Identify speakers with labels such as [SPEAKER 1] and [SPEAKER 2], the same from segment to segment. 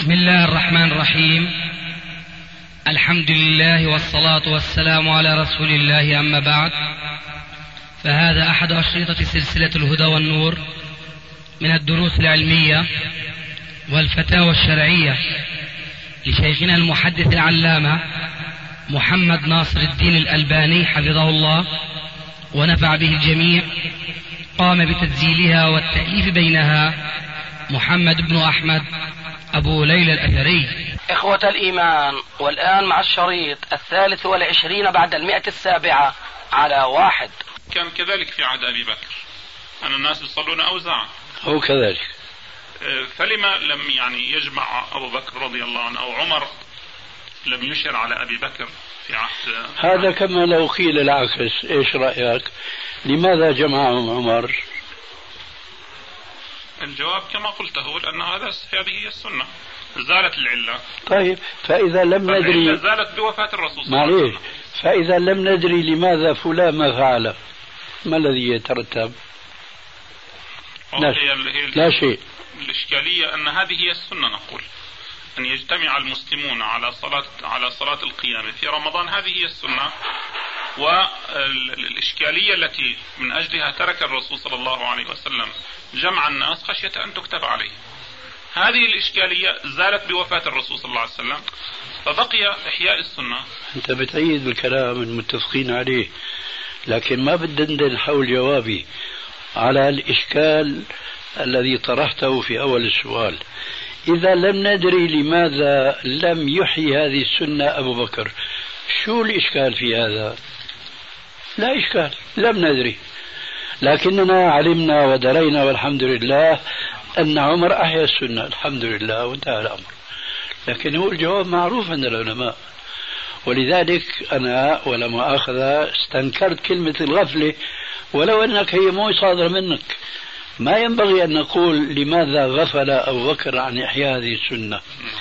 [SPEAKER 1] بسم الله الرحمن الرحيم. الحمد لله والصلاة والسلام على رسول الله، أما بعد، فهذا أحد أشرطة سلسلة الهدى والنور من الدروس العلمية والفتاوى الشرعية لشيخنا المحدث العلامة محمد ناصر الدين الألباني حفظه الله ونفع به الجميع. قام بتسجيلها والتأليف بينها محمد بن أحمد أبو ليلى الأثري.
[SPEAKER 2] إخوة الإيمان، والآن مع الشريط 23 بعد 107 على 1.
[SPEAKER 3] كان كذلك في عهد أبي بكر أن الناس يصلون أوزاعا،
[SPEAKER 4] هو كذلك.
[SPEAKER 3] فلما لم يجمع أبو بكر رضي الله عنه أو عمر لم يشر على أبي بكر في عهد
[SPEAKER 4] هذا؟ كما لو قيل العكس، إيش رأيك؟ لماذا جمعهم عمر؟
[SPEAKER 3] الجواب كما قلته، لأن هذه هي السنة، زالت العلة.
[SPEAKER 4] طيب، فإذا لم ندري،
[SPEAKER 3] زالت بوفاة الرسول صلى الله عليه وسلم.
[SPEAKER 4] فإذا لم ندري لماذا فلان ما فعل، ما الذي يترتب؟ لا شيء.
[SPEAKER 3] الإشكالية أن هذه هي السنة، نقول أن يجتمع المسلمون على صلاة القيام في رمضان، هذه هي السنة. والإشكالية التي من أجلها ترك الرسول صلى الله عليه وسلم جمع الناس خشية أن تكتب عليه، هذه الإشكالية زالت بوفاة الرسول صلى الله عليه وسلم، فبقي إحياء السنة.
[SPEAKER 4] أنت بتأيد بالكلام المتفقين عليه، لكن ما بدنا حول جوابي على الإشكال الذي طرحته في أول السؤال. إذا لم ندري لماذا لم يحيي هذه السنة أبو بكر، شو الإشكال في هذا؟ لا إشكال، لم ندري، لكننا علمنا ودرينا والحمد لله أن عمر أحيا السنة، الحمد لله، وانتهى الأمر. لكن هو الجواب معروف عند العلماء، ولذلك أنا ولا مؤاخذ استنكرت كلمة الغفلة، ولو أنك هي مو صادرة منك. ما ينبغي أن نقول لماذا غفل أبو بكر عن إحياء هذه السنة،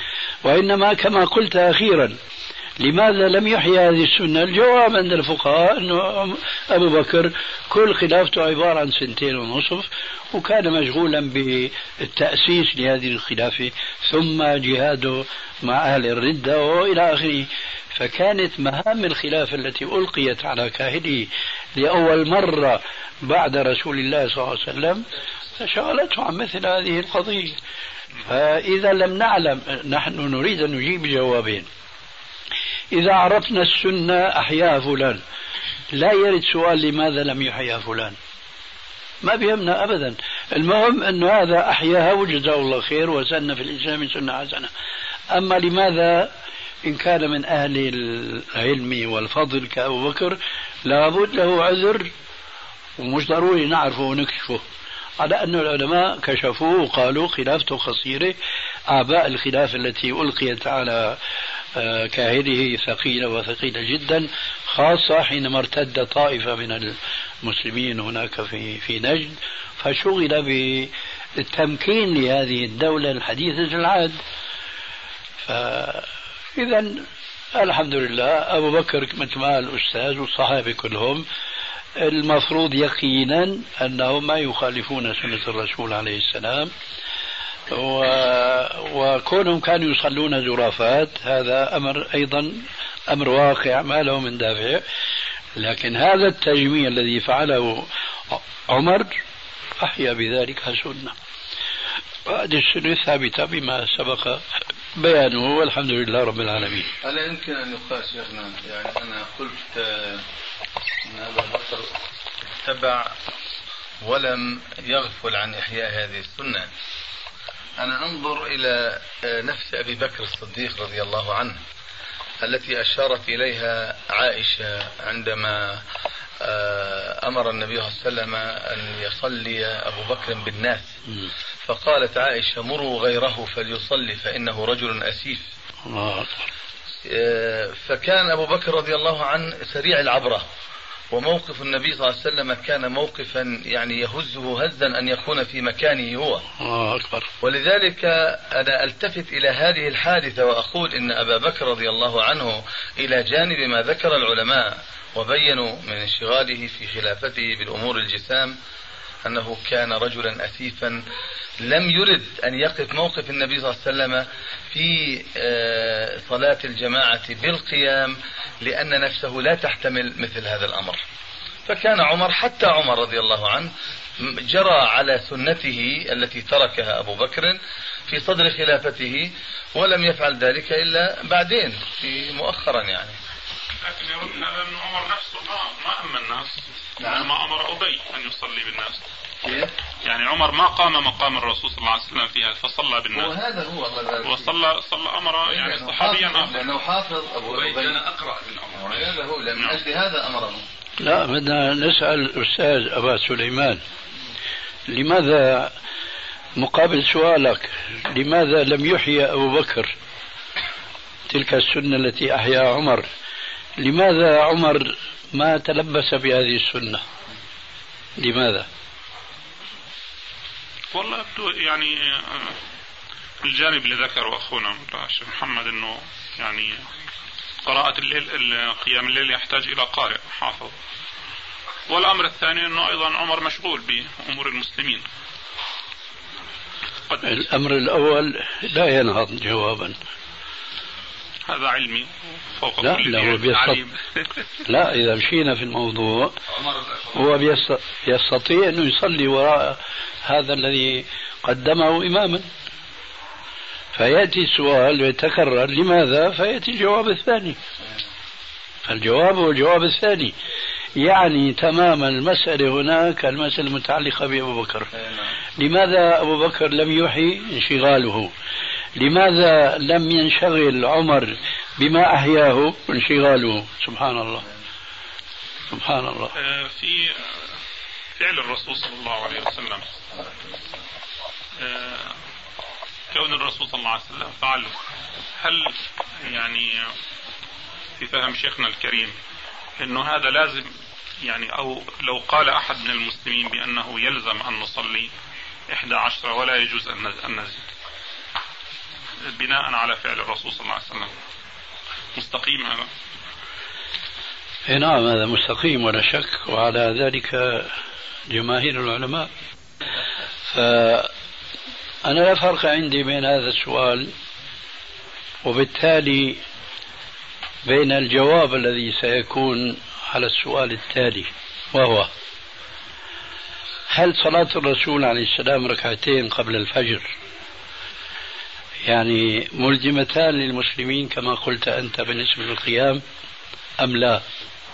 [SPEAKER 4] وإنما كما قلت أخيرا، لماذا لم يحيي هذه السنة؟ الجواب عند الفقهاء أنه أبو بكر كل خلافته عبارة عن 2.5 سنين، وكان مشغولا بالتأسيس لهذه الخلافة، ثم جهاده مع أهل الردة وإلى آخره. فكانت مهام الخلافة التي ألقيت على كاهله لأول مرة بعد رسول الله صلى الله عليه وسلم شغلته عن مثل هذه القضية. فإذا لم نعلم، نحن نريد أن نجيب جوابين. إذا عرفنا السنة أحياها فلان، لا يرد سؤال لماذا لم يحيا فلان، ما بيهمنا أبدا. المهم أن هذا أحياها وجزاه الله خير وسن في الإسلام سنة حسنة. أما لماذا، إن كان من أهل العلم والفضل كأبو بكر لابد له عذر، ومش ضروري نعرفه ونكشفه، على أن العلماء كشفوه وقالوا خلافته قصيرة. أعباء الخلافة التي ألقيت على كاهله ثقيلة وثقيلة جدا، خاصة حينما ارتد طائفة من المسلمين هناك في نجد، فشغل بالتمكين لهذه الدولة الحديثة العهد. إذا الحمد لله أبو بكر مثل ما الأستاذ والصحابة كلهم المفروض يقينا أنهم ما يخالفون سنة الرسول عليه السلام، وكونهم كانوا يصلون زرافات هذا أمر أيضا أمر واقع ما له من دافع. لكن هذا التجميع الذي فعله عمر أحيا بذلك سنة، هذه السنة ثابتة بما سبق بيانه، والحمد لله رب العالمين.
[SPEAKER 5] ألا يمكن أن يقال شيخنا، يعني أنا قلت أن أبا بكر تبع ولم يغفل عن إحياء هذه السنة. أنا أنظر إلى نفس أبي بكر الصديق رضي الله عنه التي أشارت إليها عائشة عندما أمر النبي صلى الله عليه وسلم أن يصلي أبو بكر بالناس، فقالت عائشة: مروا غيره فليصلي فإنه رجل أسيف. فكان أبو بكر رضي الله عنه سريع العبرة، وموقف النبي صلى الله عليه وسلم كان موقفا يعني يهزه هزا أن يكون في مكانه هو.
[SPEAKER 4] أكبر.
[SPEAKER 5] ولذلك أنا ألتفت إلى هذه الحادثة وأقول إن أبا بكر رضي الله عنه إلى جانب ما ذكر العلماء وبينوا من انشغاله في خلافته بالأمور الجسام، أنه كان رجلا أسيفا لم يرد أن يقف موقف النبي صلى الله عليه وسلم في صلاة الجماعة بالقيام، لأن نفسه لا تحتمل مثل هذا الأمر. فكان عمر، حتى عمر رضي الله عنه، جرى على سنته التي تركها أبو بكر في صدر خلافته، ولم يفعل ذلك إلا بعدين في مؤخرا يعني.
[SPEAKER 3] لكن يرد هذا أن عمر نفسه ما أما الناس، ما أمر أبي أن يصلي بالناس. يعني عمر ما قام مقام الرسول صلى الله عليه وسلم فيها فصلى بالناس،
[SPEAKER 5] وهذا هو
[SPEAKER 3] وصلى أمر يعني صحابيا آخر،
[SPEAKER 5] لأنه حافظ أبو أبي كان
[SPEAKER 2] أقرأ من عمر،
[SPEAKER 5] هذا هو، لأن أجل هذا أمره.
[SPEAKER 4] لا، بدنا نسأل الأستاذ أبا سليمان، لماذا مقابل سؤالك لماذا لم يحيي أبو بكر تلك السنة التي أحيا عمر، لماذا عمر ما تلبس بهذه السنة؟ لماذا؟
[SPEAKER 3] والله يعني الجانب اللي ذكره أخونا الشيخ محمد أنه يعني قراءة الليل، قيام الليل يحتاج إلى قارئ حافظ. والأمر الثاني أنه أيضا عمر مشغول بأمور المسلمين.
[SPEAKER 4] الأمر الأول لا ينهض جوابا،
[SPEAKER 3] هذا علمي فوق
[SPEAKER 4] لا
[SPEAKER 3] كل
[SPEAKER 4] لا، إذا مشينا في الموضوع هو يستطيع أنه يصلي وراء هذا الذي قدمه إماما، فيأتي السؤال ويتكرر لماذا، فيأتي الجواب الثاني. الجواب هو الجواب الثاني، يعني تماما المسألة هناك المسألة المتعلقة بأبو بكر. لماذا أبو بكر لم يحي انشغاله؟ لماذا لم ينشغل عمر بما أحياه انشغاله؟ سبحان الله سبحان الله.
[SPEAKER 3] في فعل الرسول صلى الله عليه وسلم، كون الرسول صلى الله عليه وسلم فعل، هل يعني في فهم شيخنا الكريم انه هذا لازم يعني، او لو قال احد من المسلمين بانه يلزم ان نصلي 11 ولا يجوز ان نزيد بناء على فعل الرسول صلى الله عليه وسلم، مستقيم هذا؟
[SPEAKER 4] نعم هذا مستقيم ولا شك، وعلى ذلك جماهير العلماء. فأنا لا فرق عندي بين هذا السؤال وبالتالي بين الجواب الذي سيكون على السؤال التالي، وهو هل صلاة الرسول عليه السلام ركعتين قبل الفجر يعني ملزمتان للمسلمين كما قلت أنت بالنسبة للقيام أم لا؟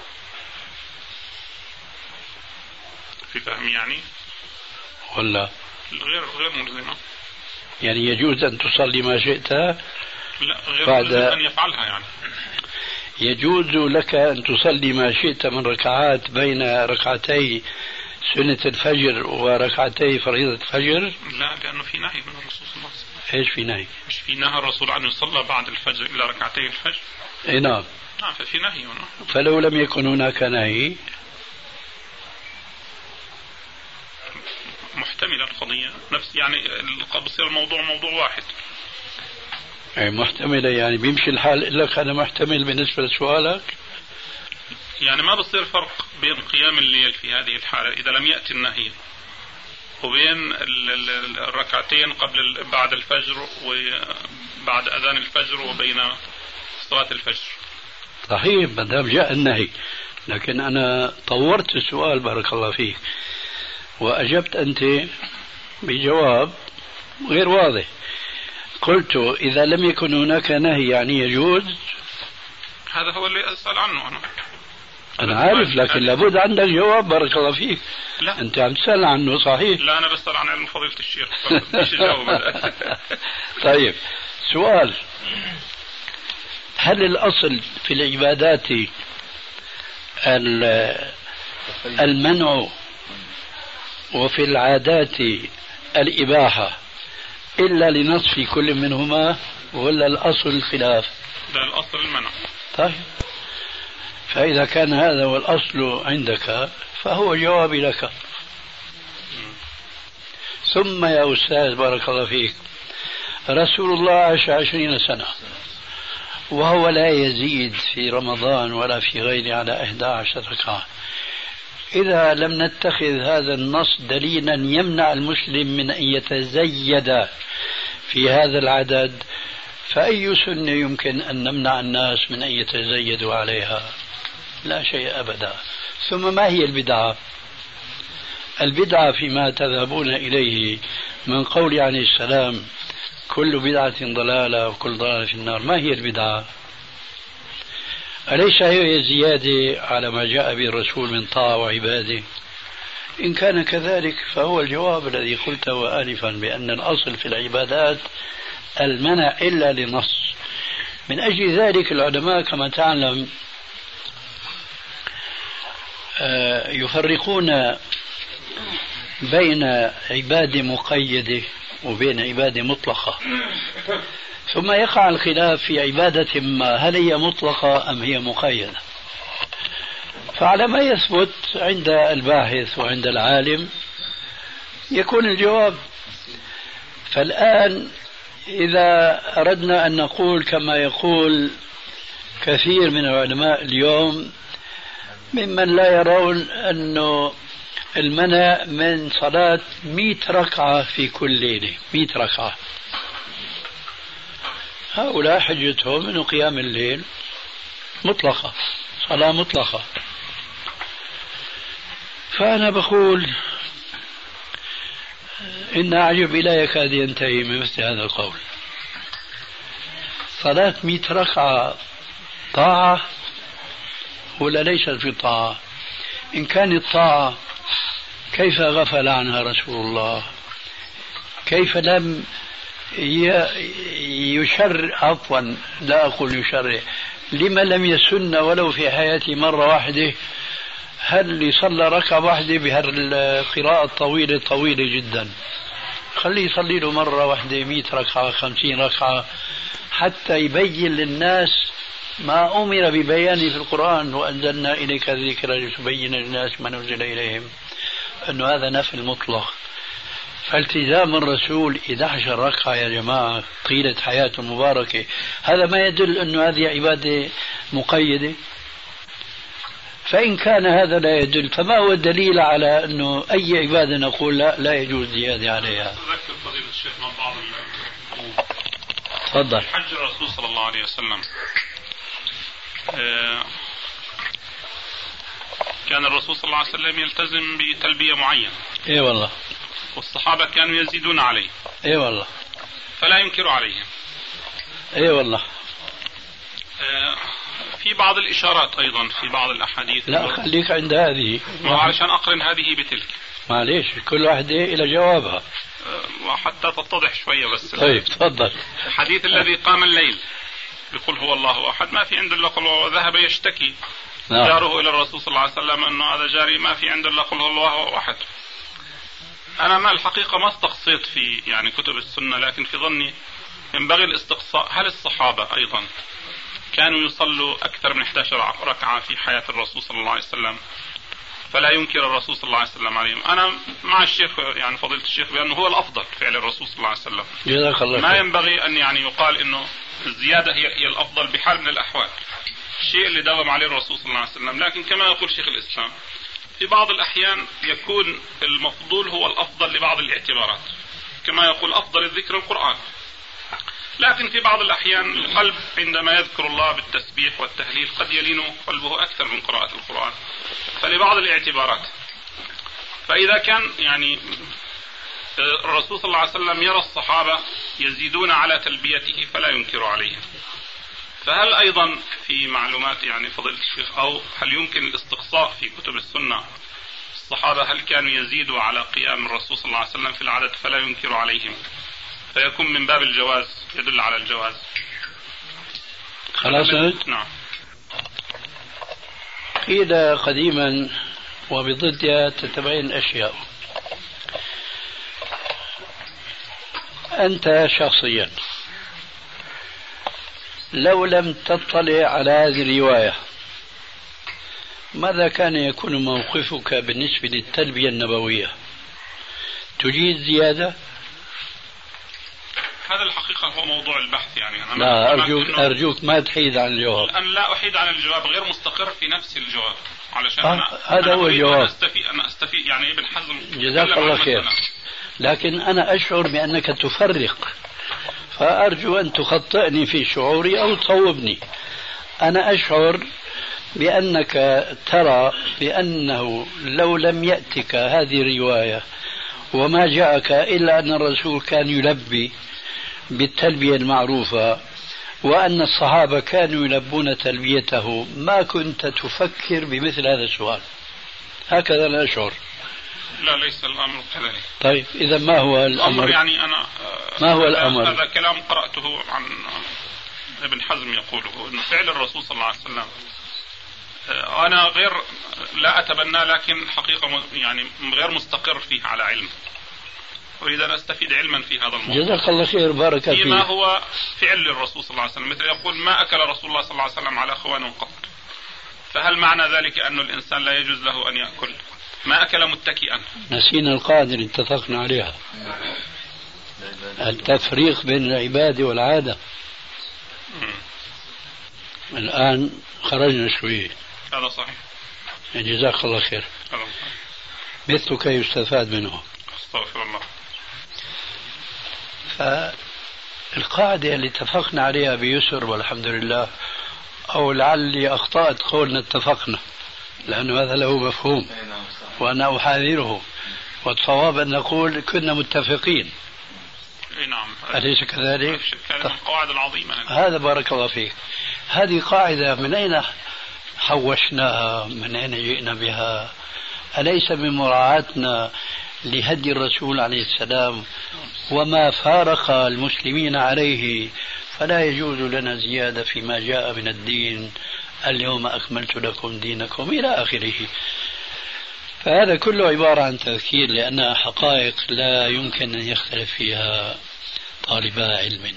[SPEAKER 3] في فهم يعني
[SPEAKER 4] ولا
[SPEAKER 3] غير ملزمة؟
[SPEAKER 4] يعني يجوز أن تصلي ما شئت؟
[SPEAKER 3] لا، غير ملزم أن يفعلها يعني.
[SPEAKER 4] يجوز لك أن تصلي ما شئت من ركعات بين ركعتي سنة الفجر وركعتي فريضة الفجر؟
[SPEAKER 3] لا، لأنه في نهي من الرسول صلى الله عليه وسلم.
[SPEAKER 4] إيش في نهي؟
[SPEAKER 3] مش في نهى الرسول أن يصلى بعد الفجر إلى ركعتي الفجر؟
[SPEAKER 4] إيه نعم.
[SPEAKER 3] ففي نهي هنا.
[SPEAKER 4] فلو لم يكن هناك نهي
[SPEAKER 3] محتملة القضية نفس يعني بصير الموضوع موضوع واحد.
[SPEAKER 4] يعني محتملة يعني بيمشي الحال لك أنا محتمل بالنسبة لسؤالك؟
[SPEAKER 3] يعني ما بصير فرق بين قيام الليل في هذه الحالة إذا لم يأتي النهي وبين الركعتين بعد الفجر وبعد أذان الفجر وبين صلاة الفجر.
[SPEAKER 4] صحيح ما دام جاء النهي، لكن أنا طورت السؤال بارك الله فيك وأجبت أنت بجواب غير واضح. قلت إذا لم يكن هناك نهي يعني يجوز.
[SPEAKER 3] هذا هو اللي أسأل عنه
[SPEAKER 4] أنا عارف، لكن لابد عندك جواب بارك الله فيك.
[SPEAKER 3] لا.
[SPEAKER 4] أنت عم تسأل عنه صحيح؟
[SPEAKER 3] لا، أنا بسأل عن علم فضيلة الشيخ مش الجواب.
[SPEAKER 4] طيب سؤال، هل الأصل في العبادات المنع وفي العادات الإباحة إلا لنص في كل منهما، ولا الأصل الخلاف؟
[SPEAKER 3] لا، الأصل المنع.
[SPEAKER 4] طيب فإذا كان هذا هو الأصل عندك فهو جوابي لك. ثم يا أستاذ بارك الله فيك، رسول الله عاش 20 سنة وهو لا يزيد في رمضان ولا في غيره على 11 ركعة. إذا لم نتخذ هذا النص دليلا يمنع المسلم من أن يتزيد في هذا العدد، فأي سنة يمكن أن نمنع الناس من أن يتزيدوا عليها؟ لا شيء أبدا. ثم ما هي البدعة؟ البدعة فيما تذهبون إليه من قول عليه السلام كل بدعة ضلالة وكل ضلالة في النار. ما هي البدعة؟ أليس هي زيادة على ما جاء به الرسول من طاعة وعبادة؟ إن كان كذلك فهو الجواب الذي قلته آنفا بأن الأصل في العبادات المنع إلا لنص. من أجل ذلك العلماء كما تعلم يفرقون بين عبادة مقيدة وبين عبادة مطلقة، ثم يقع الخلاف في عبادة ما هل هي مطلقة أم هي مقيدة. فعلى ما يثبت عند الباحث وعند العالم يكون الجواب. فالآن إذا أردنا أن نقول كما يقول كثير من العلماء اليوم ممن لا يرون أنه المنع من صلاة 100 ركعة في كل ليلة، 100 ركعة، هؤلاء حجتهم أنه قيام الليل مطلقة، صلاة مطلقة. فأنا بقول إن أعجب لا يكاد ينتهي من مثل هذا القول. صلاة 100 ركعة طاعة ولا ليست في طاعة؟ إن كانت طاعة كيف غفل عنها رسول الله؟ كيف لم يشرع؟ عفوا لا أقول يشرع، لما لم يسن ولو في حياته مرة واحدة؟ هل يصلى ركعة واحدة بهالقراءة الطويلة طويلة جدا؟ خليه يصلي له مرة واحدة 100 ركعة 50 ركعة حتى يبين للناس ما أمر ببيانه في القرآن، وأنزلنا إليك الذكر لتبين للناس ما نزل إليهم، أنه هذا نفل مطلق. فالتزام الرسول 11 ركعة يا جماعة طيلة حياته المباركة، هذا ما يدل أنه هذه عبادة مقيدة؟ فإن كان هذا لا يدل فما هو الدليل على أنه أي عبادة نقول لا يجوز زيادة عليها؟
[SPEAKER 3] أذكر فضيلة الشيخ من بعض
[SPEAKER 4] تفضل.
[SPEAKER 3] حج الرسول صلى الله عليه وسلم كان الرسول صلى الله عليه وسلم يلتزم بتلبية معينة.
[SPEAKER 4] اي والله.
[SPEAKER 3] والصحابة كانوا يزيدون عليه.
[SPEAKER 4] اي والله.
[SPEAKER 3] فلا ينكر عليهم.
[SPEAKER 4] اي والله.
[SPEAKER 3] في بعض الإشارات أيضا في بعض الأحاديث.
[SPEAKER 4] لا خليك عند هذه
[SPEAKER 3] وعلشان أقرن هذه بتلك.
[SPEAKER 4] معليش كل واحدة إلى جوابها
[SPEAKER 3] وحتى تتضح شوية بس.
[SPEAKER 4] طيب تفضل.
[SPEAKER 3] الحديث الذي قام الليل يقول هو الله أحد، ما في عنده إلا قل هو، وذهب يشتكي جاره إلى الرسول صلى الله عليه وسلم أنه هذا جاري ما في عنده إلا قل هو الله أحد. أنا ما الحقيقة ما استقصيت في يعني كتب السنة، لكن في ظني ينبغي الاستقصاء. هل الصحابة أيضا كانوا يصلوا أكثر من 11 ركعة في حياة الرسول صلى الله عليه وسلم فلا ينكر الرسول صلى الله عليه وسلم عليهم؟ أنا مع الشيخ يعني فضيلة الشيخ بأنه هو الأفضل فعل الرسول صلى الله عليه وسلم.
[SPEAKER 4] جزاك الله
[SPEAKER 3] ما ينبغي أن يعني يقال إنه الزيادة هي الأفضل بحال من الأحوال، الشيء اللي داوم عليه الرسول صلى الله عليه وسلم. لكن كما يقول شيخ الإسلام في بعض الأحيان يكون المفضول هو الأفضل لبعض الاعتبارات، كما يقول أفضل الذكر القرآن. لكن في بعض الأحيان القلب عندما يذكر الله بالتسبيح والتهليل قد يلين قلبه أكثر من قراءة القرآن، فلبعض الاعتبارات. فإذا كان يعني الرسول صلى الله عليه وسلم يرى الصحابة يزيدون على تلبيته فلا ينكر عليهم، فهل أيضا في معلومات يعني فضيلة الشيخ أو هل يمكن الاستقصاء في كتب السنة الصحابة هل كانوا يزيدوا على قيام الرسول صلى الله عليه وسلم في العدد فلا ينكر عليهم، فيكون من باب الجواز، يدل على الجواز؟
[SPEAKER 4] خلاص.
[SPEAKER 3] نعم.
[SPEAKER 4] قيل قديما وبضدها تتبين الأشياء. أنت شخصيا لو لم تطلع على هذه الرواية ماذا كان يكون موقفك بالنسبة للتلبية النبوية؟ تجيد زيادة؟
[SPEAKER 3] هذا الحقيقة هو موضوع البحث يعني. أنا
[SPEAKER 4] لا أرجوك ما تحيد عن الجواب.
[SPEAKER 3] أنا لا أحيد عن الجواب، غير مستقر في نفس الجواب. علشان
[SPEAKER 4] هذا هو الجواب.
[SPEAKER 3] أنا أستفيد يعني ابن حزم.
[SPEAKER 4] جزاك الله خير. لكن أنا أشعر بأنك تفرق، فأرجو أن تخطئني في شعوري أو تصوبني. أنا أشعر بأنك ترى بأنه لو لم يأتك هذه الرواية وما جاءك إلا أن الرسول كان يلبي بالتلبية المعروفة وأن الصحابة كانوا يلبون تلبيته، ما كنت تفكر بمثل هذا السؤال. هكذا أنا أشعر.
[SPEAKER 3] لا، ليس الأمر كذلك.
[SPEAKER 4] طيب إذا ما هو الأمر؟
[SPEAKER 3] يعني أنا
[SPEAKER 4] ما هو الأمر؟
[SPEAKER 3] هذا كلام قرأته عن ابن حزم يقوله أن فعل الرسول صلى الله عليه وسلم أنا لا أتبنى، لكن حقيقة يعني غير مستقر فيه على علم. أريد أن أستفيد علما في هذا الموضوع.
[SPEAKER 4] جزاك الله خير، بارك فيك.
[SPEAKER 3] فيما هو فعل للرسول صلى الله عليه وسلم، مثل يقول ما أكل رسول الله صلى الله عليه وسلم على خوان قط، فهل معنى ذلك أن الإنسان لا يجوز له أن يأكل؟ ما أكل متكئا.
[SPEAKER 4] نسينا القاعدة اللي اتفقنا عليها، التفريق بين العبادة والعادة. الآن خرجنا شوي.
[SPEAKER 3] هذا صحيح.
[SPEAKER 4] جزاك الله خير. مثلك يستفاد منه.
[SPEAKER 3] استغفر الله.
[SPEAKER 4] فالقاعدة اللي اتفقنا عليها بيسر والحمد لله، أو لعلي أخطأت قولنا اتفقنا، لأنه هذا له مفهوم وأنا أحاذره، والصواب أن نقول كنا متفقين.
[SPEAKER 3] نعم.
[SPEAKER 4] أليس كذلك؟
[SPEAKER 3] كان من القواعد العظيمة.
[SPEAKER 4] هذا بارك الله فيك. هذه قاعدة من أين حوشناها؟ من أين جئنا بها؟ أليس من مراعاتنا لهدي الرسول عليه السلام وما فارق المسلمين عليه؟ فلا يجوز لنا زيادة فيما جاء من الدين، اليوم أكملت لكم دينكم إلى آخره. فهذا كله عبارة عن تذكير، لأنها حقائق لا يمكن أن يختلف فيها طالبا علم.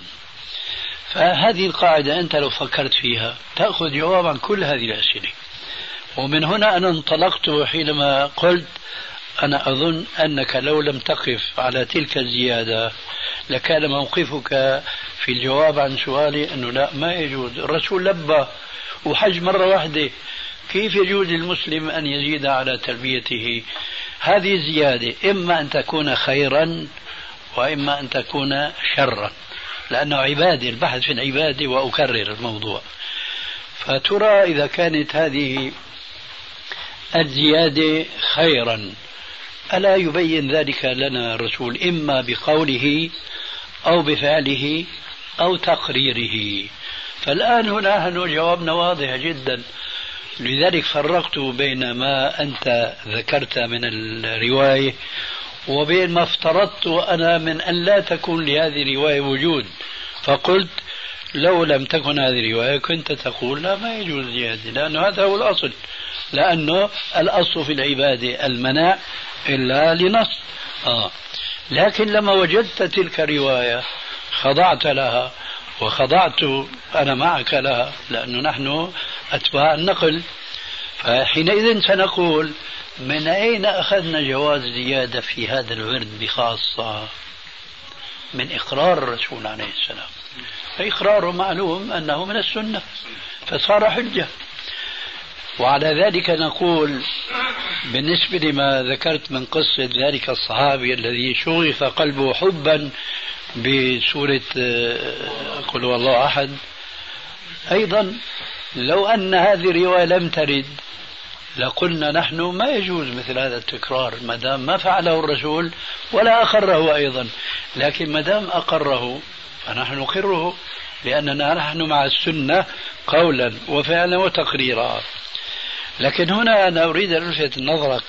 [SPEAKER 4] فهذه القاعدة أنت لو فكرت فيها تأخذ جواب عن كل هذه الأسئلة. ومن هنا أنا انطلقت حينما قلت أنا أظن أنك لو لم تقف على تلك الزيادة لكان موقفك في الجواب عن سؤالي أنه لا، ما يجوز. الرسول لبى وحج مرة واحدة، كيف يجوز للمسلم أن يزيد على تلبيته؟ هذه الزيادة إما أن تكون خيرا وإما أن تكون شرا، لأنه عبادة، البحث في العبادة، وأكرر الموضوع. فترى إذا كانت هذه الزيادة خيرا ألا يبين ذلك لنا الرسول إما بقوله أو بفعله أو تقريره؟ فالآن هنا جوابنا واضح جدا. لذلك فرقت بين ما أنت ذكرت من الرواية وبين ما افترضت أنا من أن لا تكون لهذه الرواية وجود. فقلت لو لم تكن هذه الرواية كنت تقول لا، ما يجوز زيادة، لأنه هذا هو الأصل، لأنه الأصل في العبادة المنع إلا لنص. لكن لما وجدت تلك الرواية خضعت لها، وخضعت أنا معك لها، لأنه نحن أتباع النقل. فحينئذ سنقول من أين أخذنا جواز زيادة في هذا الورد بخاصة؟ من إقرار الرسول عليه السلام، فإقراره معلوم أنه من السنة فصار حجة. وعلى ذلك نقول بالنسبة لما ذكرت من قصة ذلك الصحابي الذي شغف قلبه حبا بسورة قل هو الله أحد، أيضا لو أن هذه الرواية لم ترد لقلنا نحن ما يجوز مثل هذا التكرار ما دام ما فعله الرسول ولا أقره أيضا. لكن ما دام أقره فنحن نقره، لأننا نحن مع السنة قولا وفعلا وتقريرا. لكن هنا أنا أريد أن ألفت نظرك،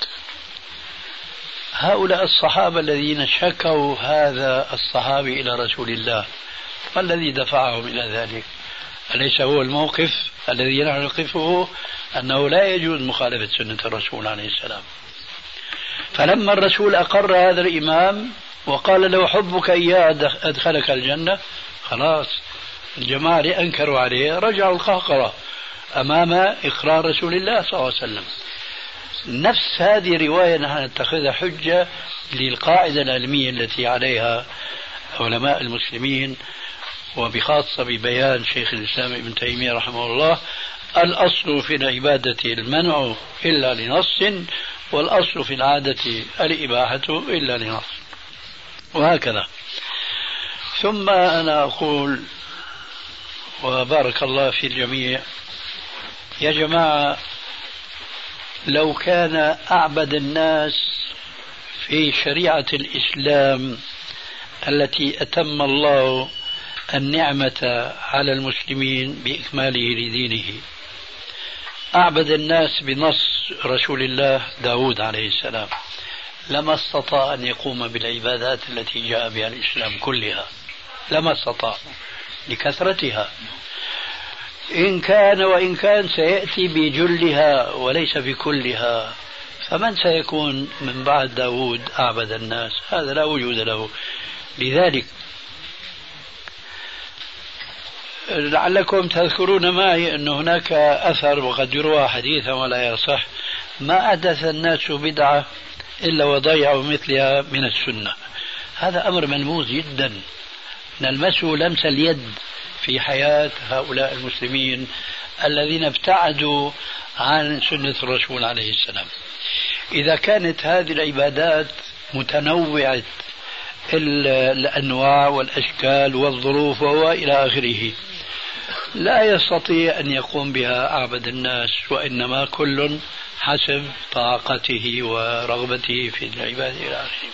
[SPEAKER 4] هؤلاء الصحابة الذين شكوا هذا الصحابي إلى رسول الله، ما الذي دفعهم إلى ذلك؟ أليس هو الموقف الذي نحن نقفه أنه لا يجوز مخالفة سنة الرسول عليه السلام؟ فلما الرسول أقر هذا الإمام وقال له حبك إياه أدخلك الجنة، خلاص الجماعة اللي أنكروا عليه رجعوا القهقرة أمام إقرار رسول الله صلى الله عليه وسلم. نفس هذه الرواية نحن نتخذها حجة للقاعدة العلمية التي عليها علماء المسلمين، وبخاصة ببيان شيخ الإسلام ابن تيمية رحمه الله الأصل في العبادة المنع إلا لنص، والأصل في العادة الإباحة إلا لنص، وهكذا. ثم أنا أقول وبارك الله في الجميع، يا جماعة لو كان أعبد الناس في شريعة الإسلام التي أتم الله النعمة على المسلمين بإكماله لدينه، أعبد الناس بنص رسول الله داود عليه السلام، لما استطاع أن يقوم بالعبادات التي جاء بها الإسلام كلها، لما استطاع لكثرتها. إن كان وإن كان سيأتي بجلها وليس بكلها، فمن سيكون من بعد داود أعبد الناس؟ هذا لا وجود له. لذلك لعلكم تذكرون معي أن هناك أثر وقد يروى حديثا ولا يصح: ما أحدث الناس بدعة إلا وضيعوا مثلها من السنة. هذا أمر ملموس جدا، نلمسه لمس اليد في حياة هؤلاء المسلمين الذين ابتعدوا عن سنة الرسول عليه السلام. إذا كانت هذه العبادات متنوعة الأنواع والأشكال والظروف وإلى آخره، لا يستطيع أن يقوم بها أعبد الناس، وإنما كل حسب طاقته ورغبته في العبادة إلى آخره.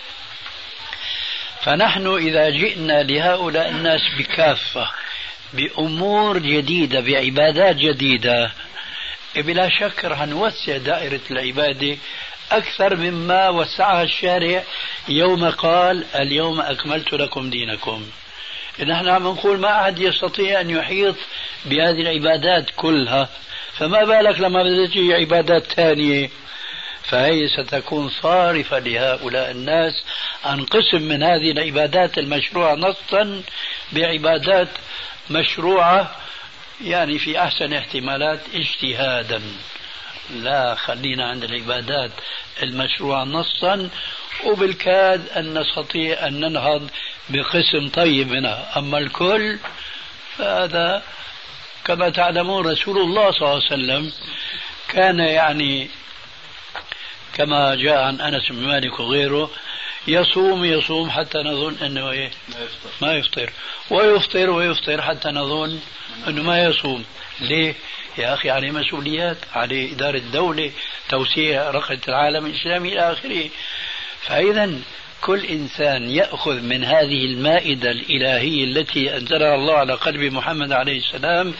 [SPEAKER 4] فنحن إذا جئنا لهؤلاء الناس بكافة بأمور جديدة بعبادات جديدة، بلا شك رح نوسع دائرة العبادة أكثر مما وسعها الشارع يوم قال اليوم أكملت لكم دينكم. نحن عم نقول ما أحد يستطيع أن يحيط بهذه العبادات كلها، فما بالك لما بدأت عبادات ثانية، فهي ستكون صارفة لهؤلاء الناس عن قسم من هذه العبادات المشروعة نصا بعبادات مشروعة يعني في أحسن احتمالات اجتهادا. لا، خلينا عند العبادات المشروعة نصا، وبالكاد أن نستطيع أن ننهض بقسم طيب منها. أما الكل فهذا كما تعلمون رسول الله صلى الله عليه وسلم كان يعني كما جاء عن أنس بن مالك وغيره يصوم حتى نظن أنه إيه؟ ما يفطر، ويفطر حتى نظن أنه ما يصوم. ليه؟ يا أخي عليه مسؤوليات، عليه إدارة دولة، توسيع رقعة العالم الإسلامي إلى آخره. فإذا كل إنسان يأخذ من هذه المائدة الإلهية التي أنزلها الله على قلب محمد عليه السلام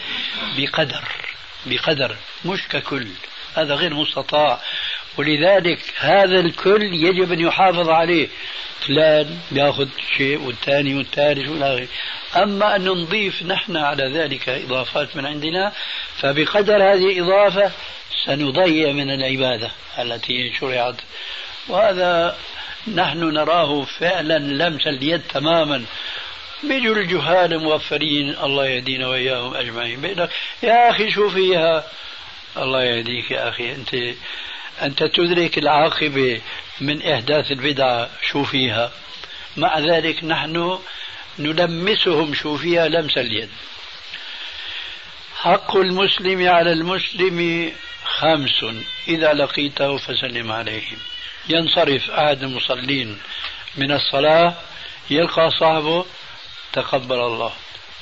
[SPEAKER 4] بقدر مش ككل، هذا غير مستطاع. ولذلك هذا الكل يجب أن يحافظ عليه، فلان بياخذ شيء والثاني والثالث والآخر. أما أن نضيف نحن على ذلك إضافات من عندنا، فبقدر هذه الإضافة سنضيع من العبادة التي شرعت. وهذا نحن نراه فعلا لمس اليد تماما. بيجوا الجهال موفرين، الله يهدينا وإياهم أجمعين، يا أخي شو فيها؟ الله يهديك يا أخي، أنت تدرك العاقبة من إحداث البدعة شو فيها. مع ذلك نحن نلمسهم شو فيها لمس اليد. حق المسلم على المسلم 5: إذا لقيته فسلم عليهم. ينصرف أحد المصلين من الصلاة يلقى صاحبه تقبل الله،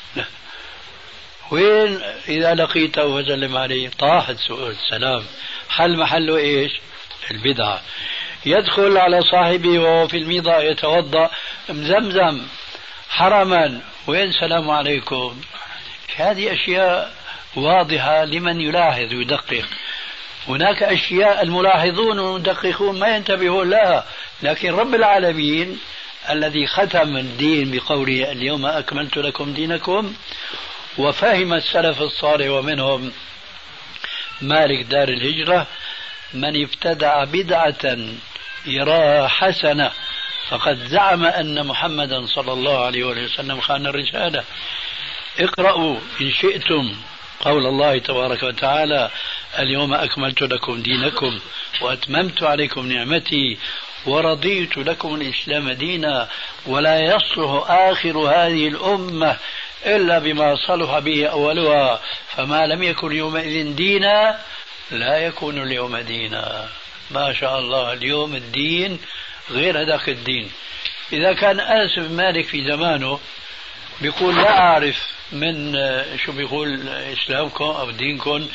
[SPEAKER 4] وين إذا لقيته فسلم عليه؟ طاحت سؤال السلام، حل محله إيش؟ البدعة. يدخل على صاحبه وهو في الميضة يتوضأ مزمزم حرما، وين سلام عليكم؟ هذه أشياء واضحة لمن يلاحظ ويدقق. هناك أشياء الملاحظون والمدققون ما ينتبهون لها، لكن رب العالمين الذي ختم الدين بقوله اليوم أكملت لكم دينكم، وفهم السلف الصالح ومنهم مالك دار الهجرة: من ابتدع بدعة يراها حسنة فقد زعم أن محمدا صلى الله عليه وسلم خان الرسالة. اقرأوا إن شئتم قول الله تبارك وتعالى: اليوم أكملت لكم دينكم وأتممت عليكم نعمتي ورضيت لكم الإسلام دينا ولا يصلح آخر هذه الأمة إلا بما صلح به أولها، فما لم يكن يومئذ دينا لا يكون اليوم دينا. ما شاء الله اليوم الدين غير هذاك الدين. إذا كان أنس بن مالك في زمانه بيقول لا أعرف من شو بيقول إسلامكم أو دينكم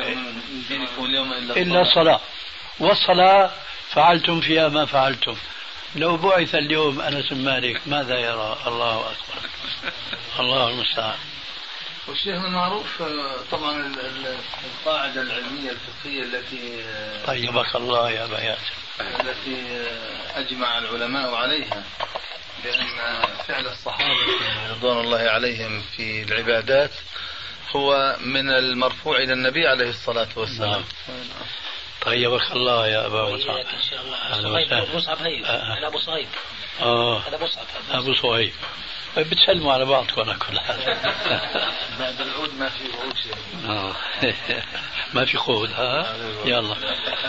[SPEAKER 4] إلا الصلاة، والصلاة فعلتم فيها ما فعلتم، لو بعث اليوم أنس بن مالك ماذا يرى؟ الله أكبر، الله المستعان.
[SPEAKER 5] والشيخ المعروف طبعا القاعدة العلمية الفقهية التي
[SPEAKER 4] طيبك الله يا أبا ياسر،
[SPEAKER 5] التي أجمع العلماء عليها بأن فعل الصحابة رضوان الله عليهم في العبادات هو من المرفوع إلى النبي عليه الصلاة والسلام.
[SPEAKER 4] طيبك الله يا أبا مصعب.
[SPEAKER 1] أبو مصعب هي أنا أبو صهيب. هذا مصعب
[SPEAKER 4] أبو صهيب. بتسلموا على بعضكم على كل حال.
[SPEAKER 5] بعد العود ما في وعود شيء.
[SPEAKER 4] ما في قود. ها يلا.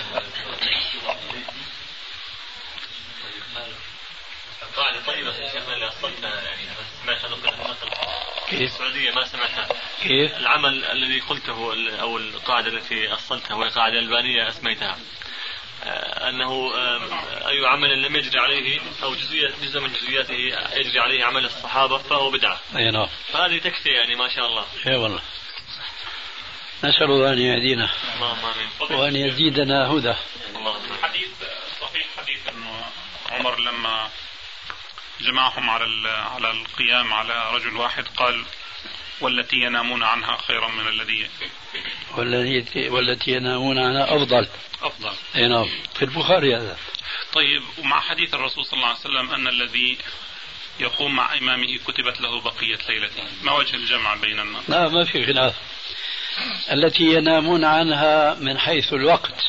[SPEAKER 6] قاعدة طيبة يا شيخنا اللي أصلتها، يعني سمعت أنه في السعودية ما سمعتها.
[SPEAKER 4] كيف؟
[SPEAKER 6] العمل الذي قلته أو القاعدة التي أصلتها وهي قاعدة ألبانية أسميتها، أنه أي عمل لم يجري عليه أو جزء من جزئياته يجري عليه عمل الصحابة فهو بدعة.
[SPEAKER 4] أي نعم.
[SPEAKER 6] فهذه تكفي يعني ما شاء الله.
[SPEAKER 4] إي والله. نسأل الله أن يهدينا وأن يزيدنا هدى.
[SPEAKER 3] حديث صحيح، حديث أنه عمر لما جمعهم على القيام على رجل واحد قال والتي ينامون عنها خيرا من الذي
[SPEAKER 4] والتي ينامون عنها أفضل. أي نعم، في البخاري هذا.
[SPEAKER 3] طيب، ومع حديث الرسول صلى الله عليه وسلم أن الذي يقوم مع إمامه كتبت له بقية ليلته، ما وجه الجمع بين الناس؟
[SPEAKER 4] لا، ما في خلاف. التي ينامون عنها من حيث الوقت،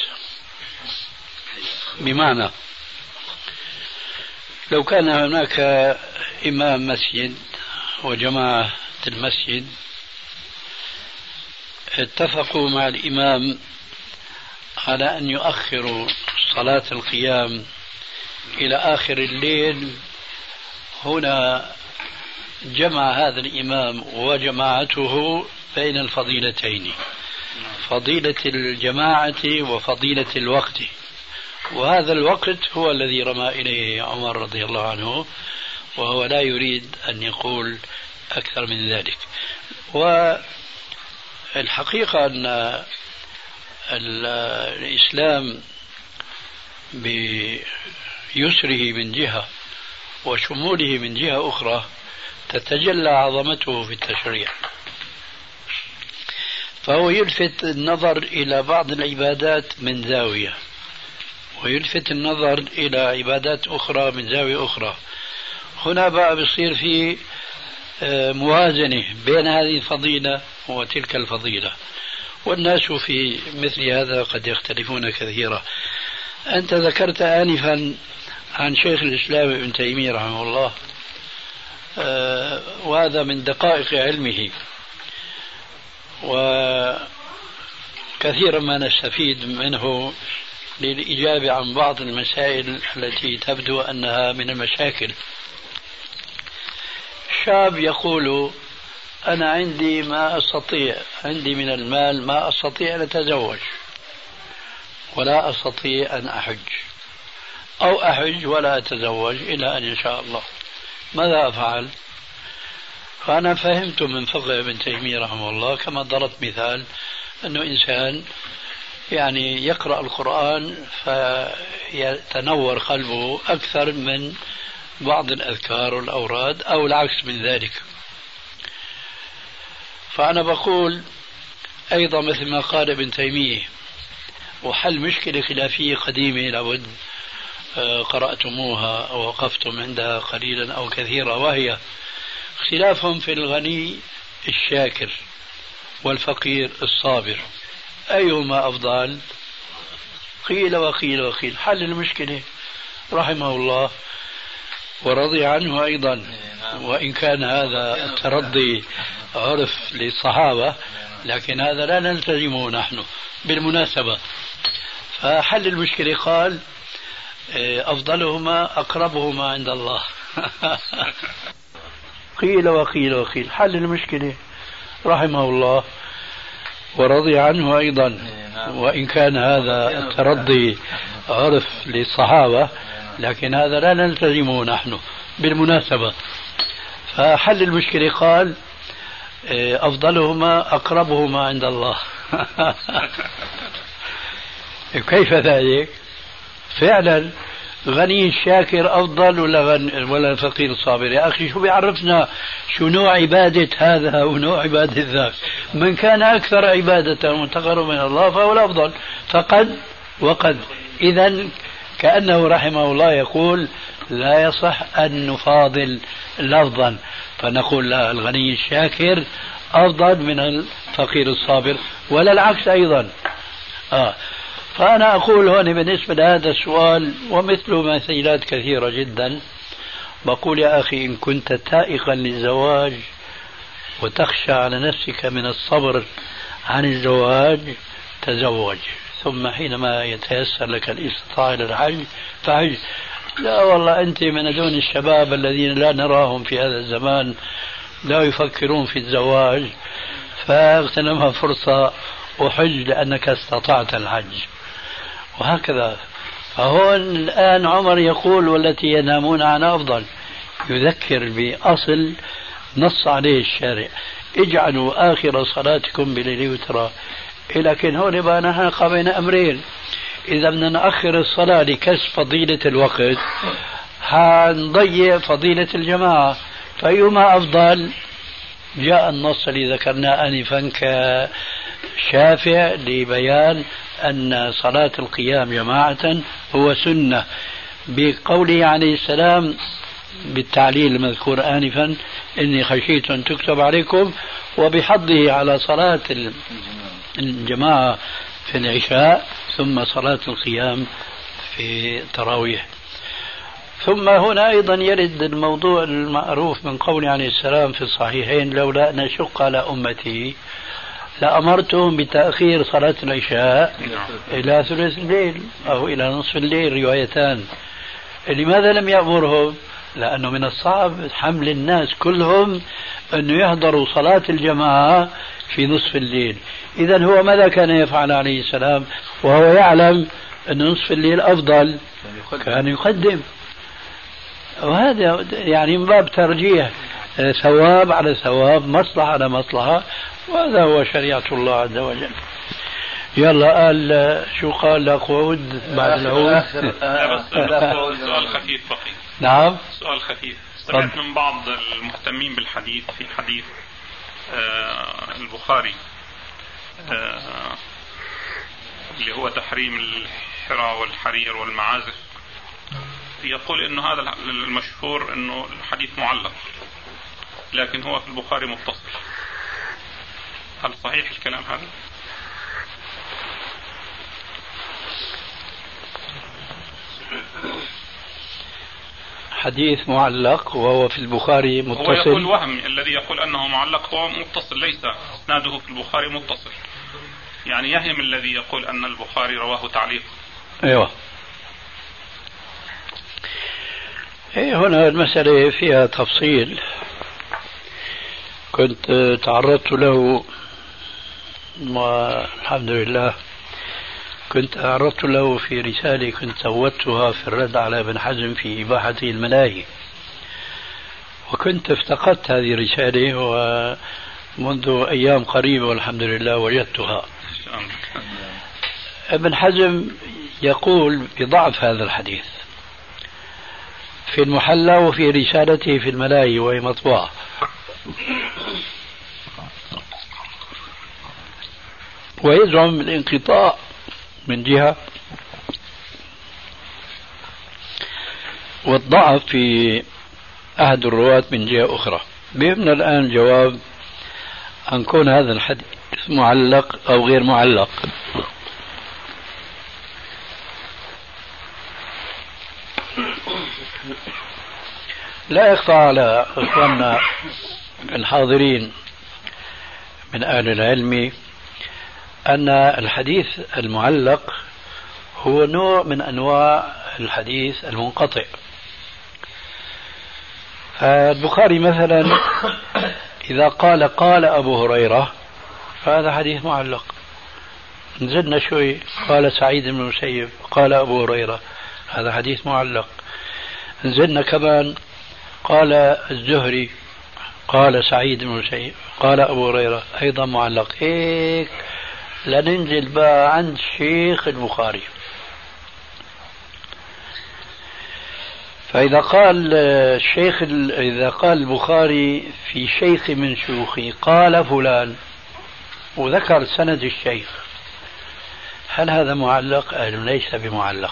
[SPEAKER 4] بمعنى لو كان هناك إمام مسجد وجماعة المسجد اتفقوا مع الإمام على أن يؤخروا صلاة القيام إلى آخر الليل، هنا جمع هذا الإمام وجماعته بين الفضيلتين، فضيلة الجماعة وفضيلة الوقت، وهذا الوقت هو الذي رمى إليه عمر رضي الله عنه، وهو لا يريد أن يقول أكثر من ذلك. والحقيقة أن الإسلام بيسره من جهة وشموله من جهة أخرى تتجلى عظمته في التشريع، فهو يلفت النظر إلى بعض العبادات من زاوية، ويلفت النظر إلى عبادات أخرى من زاوية أخرى. هنا بقى بصير في موازنة بين هذه الفضيلة وتلك الفضيلة، والناس في مثل هذا قد يختلفون كثيرا. أنت ذكرت آنفا عن شيخ الإسلام ابن تيمية رحمه الله، وهذا من دقائق علمه، وكثيرا ما نستفيد منه للإجابة عن بعض المسائل التي تبدو أنها من المشاكل. شاب يقول أنا عندي ما أستطيع، عندي من المال ما أستطيع أن أتزوج ولا أستطيع أن أحج، أو أحج ولا أتزوج إلى أن يشاء الله، ماذا أفعل؟ فأنا فهمت من فقه ابن تيمية رحمه الله كما ضربت مثال أنه إنسان يعني يقرأ القرآن فيتنور قلبه أكثر من بعض الأذكار والأوراد أو العكس من ذلك. فأنا بقول أيضا مثل ما قال ابن تيمية، وحل مشكلة خلافية قديمة لابد قرأتموها أو وقفتم عندها قليلا أو كثيرا، وهي اختلافهم في الغني الشاكر والفقير الصابر، أيهما أفضل؟ قيل وقيل وقيل. حل المشكلة رحمه الله ورضي عنه أيضا، وإن كان هذا الترضي عرف للصحابة، لكن هذا لا نلتزمه نحن بالمناسبة. فحل المشكلة قال أفضلهما أقربهما عند الله. قيل وقيل وقيل. حل المشكلة رحمه الله ورضي عنه أيضا، وإن كان هذا الترضي عرف للصحابة، لكن هذا لا نلتزمه نحن بالمناسبة. فحل المشكلة قال أفضلهما أقربهما عند الله. كيف ذلك؟ فعلا غني الشاكر أفضل ولا الفقير الصابر؟ يا أخي شو بيعرفنا شو نوع عبادة هذا ونوع عبادة ذاك؟ من كان أكثر عبادة وتقرب من الله فهو الأفضل، فقد وقد. إذن كأنه رحمه الله يقول لا يصح أن نفاضل لفظا، فنقول لا، الغني الشاكر أفضل من الفقير الصابر، ولا العكس أيضا. فأنا أقول هون بالنسبة لهذا السؤال ومثله مثيلات كثيرة جدا، بقول يا أخي إن كنت تائقا للزواج وتخشى على نفسك من الصبر عن الزواج تزوج، ثم حينما يتيسر لك الاستطاعة للحج فحج. لا والله أنت من دون الشباب الذين لا نراهم في هذا الزمان لا يفكرون في الزواج، فاغتنمها فرصة وحج لأنك استطعت الحج، وهكذا. فهون الآن عمر يقول والتي ينامون عنها أفضل، يذكر بأصل نص عليه الشارع اجعلوا آخر صلاتكم بليل وترى. لكن هون بقى نحن قبلنا أمرين، إذا بدنا نأخر الصلاة لكسب فضيلة الوقت حنضيع فضيلة الجماعة، فأيما أفضل؟ جاء النص اللي ذكرناه آنفا كشافع لبيان أن صلاة القيام جماعة هو سنة، بقوله عليه السلام بالتعليل المذكور آنفا إني خشيت أن تكتب عليكم، وبحضه على صلاة الجماعة في العشاء ثم صلاة القيام في التراويح. ثم هنا أيضا يرد الموضوع المعروف من قوله عليه السلام في الصحيحين لولا أن أشق على أمتي لأمرتهم بتأخير صلاة العشاء إلى ثلث الليل أو إلى نصف الليل، روايتان. لماذا لم يأمرهم؟ لأنه من الصعب حمل الناس كلهم أن يحضروا صلاة الجماعة في نصف الليل. إذن هو ماذا كان يفعل عليه السلام وهو يعلم أن نصف الليل أفضل؟ كان يقدم. وهذا يعني من باب ترجيح ثواب على ثواب، مصلحة على مصلحة، وهذا هو شريعة الله عز وجل. يلا قال شو قال لأقعد بعد العود؟
[SPEAKER 3] سؤال خفيف بقي.
[SPEAKER 4] نعم
[SPEAKER 3] سؤال خفيف. سمعت من بعض المهتمين بالحديث في حديث البخاري اللي هو تحريم الحرى والحرير والمعازف، يقول انه هذا المشهور انه الحديث معلق لكن هو في البخاري متصل. هل صحيح الكلام هذا؟
[SPEAKER 4] حديث معلق وهو في البخاري متصل.
[SPEAKER 3] هو يقول وهم، الذي يقول أنه معلق هو متصل، ليس إسناده في البخاري متصل، يعني يهم الذي يقول أن البخاري رواه تعليق.
[SPEAKER 4] أيوة. هنا المسألة فيها تفصيل كنت تعرضت له والحمد لله، كنت تعرضت له في رسالة كنت سوتها في الرد على ابن حزم في إباحة الملاهي، وكنت افتقدت هذه الرسالة ومنذ أيام قريبة والحمد لله وجدتها. ابن حزم يقول بضعف هذا الحديث في المحلى وفي رسالته في الملاهي وهي مطبوعة، ويزعم الانقطاع من جهة والضعف في أحد الرواة من جهة أخرى. بيهمنا الآن جواب عن كون هذا الحديث معلق أو غير معلق. لا يخفى على إخواننا الحاضرين من أهل العلم أن الحديث المعلق هو نوع من أنواع الحديث المنقطع. فالبخاري مثلا إذا قال أبو هريرة فهذا حديث معلق. نزلنا شوي قال سعيد بن المسيب قال أبو هريرة، هذا حديث معلق. نزلنا كمان قال الزهري قال سعيد بن المسيب قال أبو هريرة، أيضا معلق. هيك لننزل بقى عند شيخ البخاري. فإذا قال إذا قال البخاري في شيخ من شيوخه قال فلان وذكر سند الشيخ، هل هذا معلق أم ليس بمعلق؟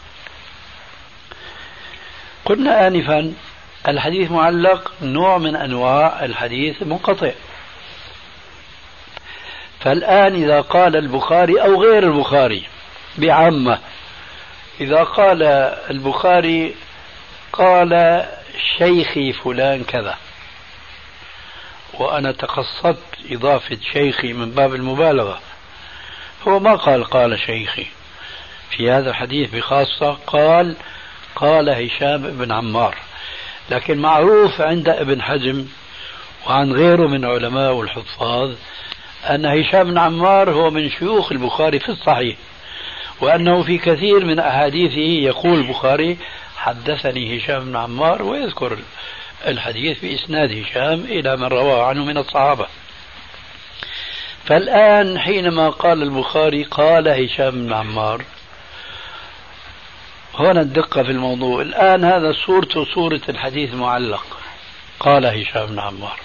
[SPEAKER 4] قلنا آنفا الحديث معلق نوع من أنواع الحديث المنقطع. فالآن إذا قال البخاري أو غير البخاري بعامة، إذا قال البخاري قال شيخي فلان كذا، وأنا تقصدت إضافة شيخي من باب المبالغة، هو ما قال شيخي في هذا الحديث بخاصة، قال هشام بن عمار. لكن معروف عند ابن حزم وعن غيره من علماء والحفاظ أن هشام بن عمار هو من شيوخ البخاري في الصحيح، وأنه في كثير من أحاديثه يقول البخاري حدثني هشام بن عمار، ويذكر الحديث بإسناد هشام إلى من رواه عنه من الصحابة. فالآن حينما قال البخاري قال هشام بن عمار، هنا الدقة في الموضوع. الآن هذا صورته صورة الحديث المعلق، قال هشام بن عمار.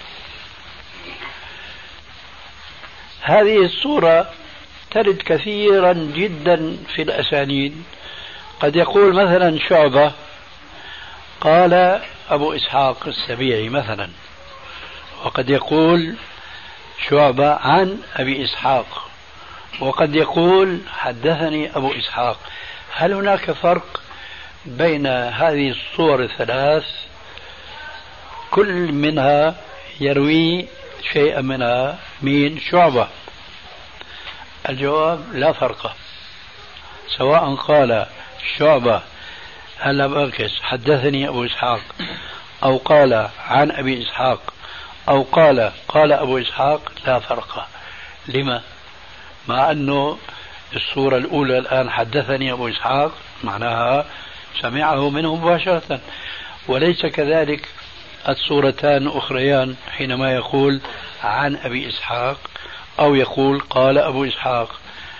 [SPEAKER 4] هذه الصورة ترد كثيرا جدا في الأسانيد. قد يقول مثلا شعبة قال أبو إسحاق السبيعي مثلا، وقد يقول شعبة عن أبي إسحاق، وقد يقول حدثني أبو إسحاق. هل هناك فرق بين هذه الصور الثلاث كل منها يروي شيئا منها من شعبة؟ الجواب لا فرق، سواء قال شعبة هلا بركز حدثني أبو إسحاق، أو قال عن أبي إسحاق، أو قال أبو إسحاق، لا فرق. لما؟ مع أنه الصورة الأولى الآن حدثني أبو إسحاق معناها سمعه منه مباشرة، وليس كذلك الصورتان أخريان حينما يقول عن أبي إسحاق أو يقول قال أبو إسحاق.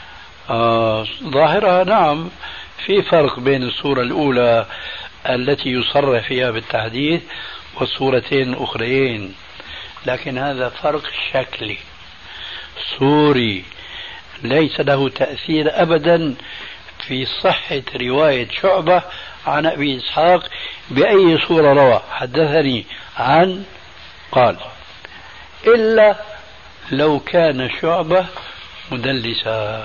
[SPEAKER 4] ظاهرها نعم في فرق بين الصورة الأولى التي يصرح فيها بالتحديث والصورتين الأخرين، لكن هذا فرق شكلي صوري ليس له تأثير أبدا في صحة رواية شعبة عن أبي إسحاق بأي صورة روى حدثني عن قال، إلا لو كان شعبة مدلسا.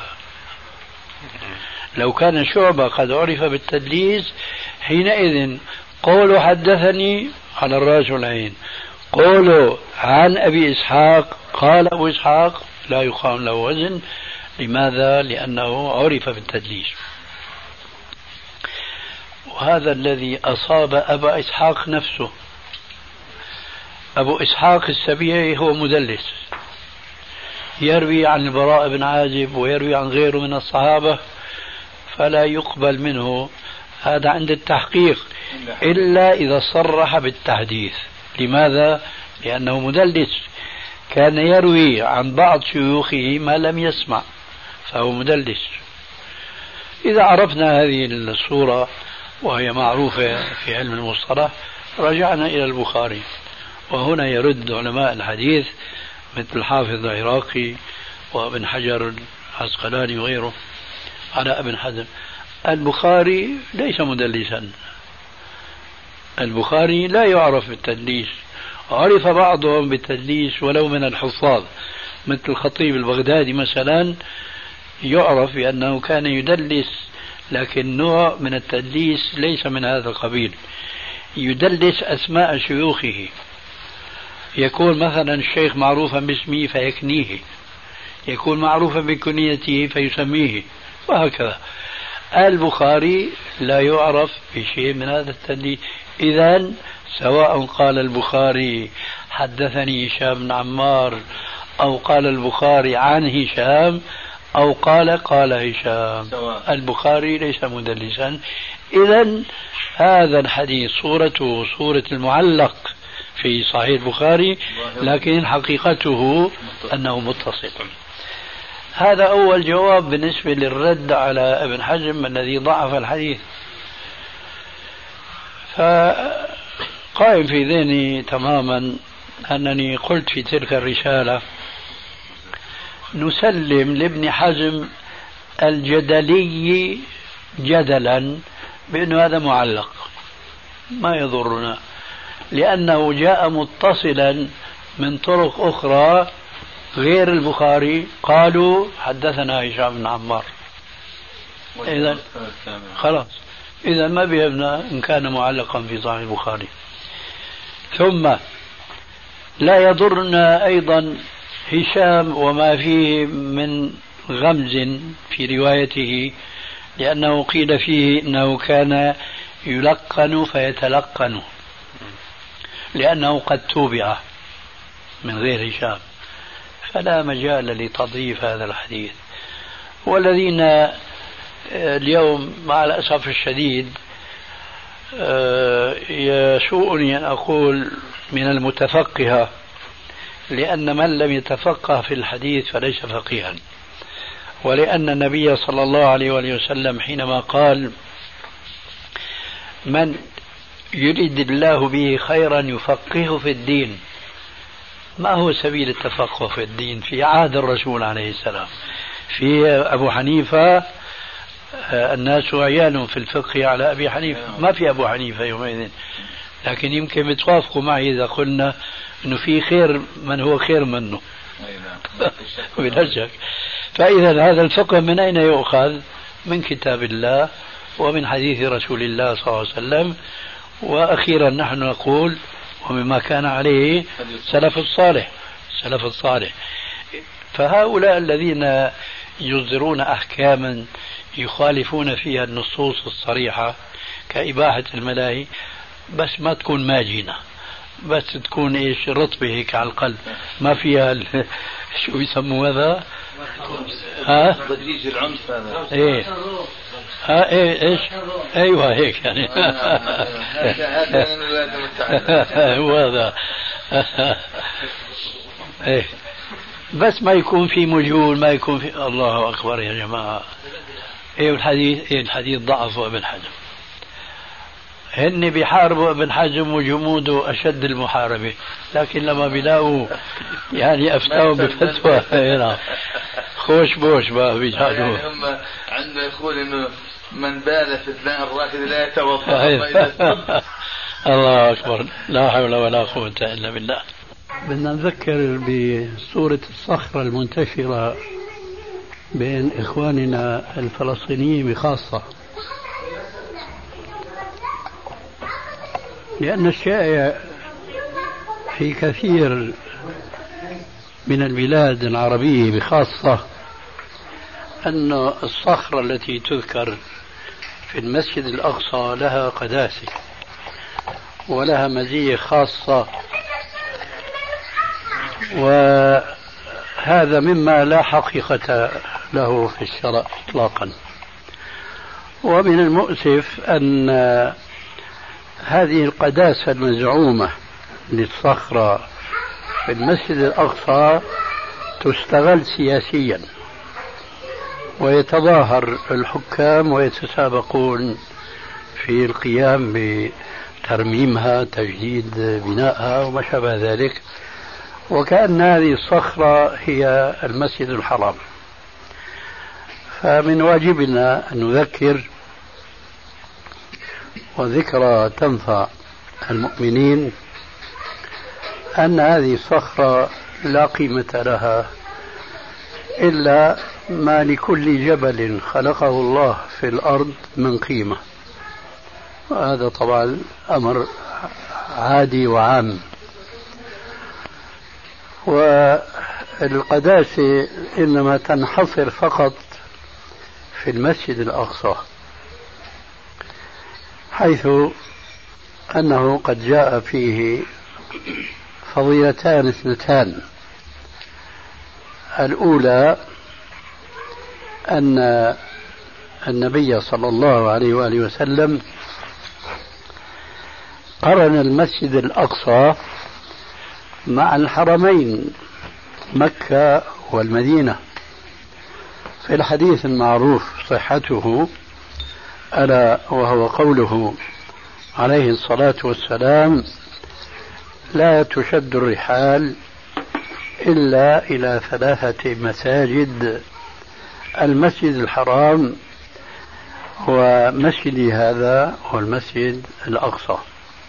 [SPEAKER 4] لو كان شعبة قد عرف بالتدليس حينئذ قوله حدثني على الراس والعين، قوله عن أبي إسحاق قال أبو إسحاق لا يقام له وزن. لماذا؟ لأنه عرف بالتدليس. وهذا الذي أصاب أبا إسحاق نفسه. أبو إسحاق السبيعي هو مدلس، يروي عن البراء بن عازب ويروي عن غيره من الصحابة، فلا يقبل منه هذا عند التحقيق إلا إذا صرح بالتحديث. لماذا؟ لأنه مدلس، كان يروي عن بعض شيوخه ما لم يسمع، فهو مدلس. إذا عرفنا هذه الصورة وهي معروفة في علم المصطلح رجعنا إلى البخاري، وهنا يرد علماء الحديث مثل الحافظ العراقي وابن حجر العسقلاني وغيره على ابن حزم. البخاري ليس مدلسا، البخاري لا يعرف بالتدليس، عرف بعضهم بالتدليس ولو من الحفاظ مثل الخطيب البغدادي مثلا، يعرف بأنه كان يدلس، لكن نوع من التدليس ليس من هذا القبيل. يدلس أسماء شيوخه، يكون مثلا الشيخ معروفا باسمه فيكنيه، يكون معروفا بكنيته فيسميه، وهكذا. البخاري لا يعرف بشيء من هذا التدليس. إذن سواء قال البخاري حدثني هشام بن عمار أو قال البخاري عن هشام أو قال هشام، البخاري ليس مدلسا. إذن هذا الحديث صورته صورة المعلق في صحيح البخاري، لكن حقيقته أنه متصل. هذا أول جواب بالنسبة للرد على ابن حزم الذي ضعف الحديث. فقائم في ذهني تماما أنني قلت في تلك الرسالة نسلم لابن حزم الجدلي جدلا بأنه هذا معلق ما يضرنا، لأنه جاء متصلا من طرق أخرى غير البخاري قالوا حدثنا هشام بن عمار. إذن خلاص، إذا ما بيهمنا إن كان معلقا في صحيح البخاري. ثم لا يضرنا أيضا هشام وما فيه من غمز في روايته، لأنه قيل فيه إنه كان يلقن فيتلقن، لأنه قد توبع من غير هشام، فلا مجال لتضعيف هذا الحديث. والذين اليوم مع الأسف الشديد يسوءني أن أقول من المتفقهة، لأن من لم يتفقه في الحديث فليس فقيها، ولأن النبي صلى الله عليه وسلم حينما قال من يريد الله به خيرا يفقهه في الدين، ما هو سبيل التفقه في الدين في عهد الرسول عليه السلام؟ في أبو حنيفة الناس عيال في الفقه على أبي حنيفة، ما في أبو حنيفة يومئذ، لكن يمكن بتوافقوا معي إذا قلنا أنه في خير من هو خير منه بلا شك. فإذا هذا الفقه من أين يؤخذ؟ من كتاب الله ومن حديث رسول الله صلى الله عليه وسلم، وأخيرا نحن نقول ومما كان عليه سلف الصالح. فهؤلاء الذين يصدرون أحكاما يخالفون فيها النصوص الصريحة كإباحة الملاهي، بس ما تكون ماجنة، بس تكون إيش رطبة هيك على القلب، ما فيها شو يسموا هذا؟
[SPEAKER 5] ضجيج العنف هذا.
[SPEAKER 4] إيه ايش؟ ايوه هيك يعني. هو هذا. ايه بس ما يكون في مجهول، ما يكون في الله اكبر يا جماعه. ايه الحديث ضعف ابن حزم، هن بيحاربوا ابن حزم وجموده اشد المحاربه، لكن لما بيلاقوا يعني افتوا بفتوى خوش بوش بقى بيجادوا.
[SPEAKER 5] يعني هم عنده يقول انه من بال في الماء الراكد لا يتوضا.
[SPEAKER 4] الله اكبر، لا حول ولا قوه الا بالله. بدنا نذكر بصوره الصخره المنتشره بين اخواننا الفلسطينيين بخاصه، لأن الشائع في كثير من البلاد العربية بخاصة أن الصخرة التي تذكر في المسجد الأقصى لها قداسة ولها مزية خاصة، وهذا مما لا حقيقة له في الشرع إطلاقا. ومن المؤسف أن هذه القداسة المزعومة للصخرة في المسجد الأقصى تستغل سياسيا، ويتظاهر الحكام ويتسابقون في القيام بترميمها، تجديد بنائها وما شابه ذلك، وكأن هذه الصخرة هي المسجد الحرام. فمن واجبنا أن نذكر، وذكرى تنفع المؤمنين، أن هذه الصخرة لا قيمة لها إلا ما لكل جبل خلقه الله في الأرض من قيمة، وهذا طبعا أمر عادي وعام. والقداسة إنما تنحصر فقط في المسجد الأقصى، حيث أنه قد جاء فيه فضيلتان اثنتان. الأولى أن النبي صلى الله عليه وآله وسلم قرن المسجد الأقصى مع الحرمين مكة والمدينة في الحديث المعروف صحته، ألا وهو قوله عليه الصلاة والسلام: لا تشد الرحال إلا إلى 3 مساجد، المسجد الحرام ومسجدي هذا والمسجد الأقصى.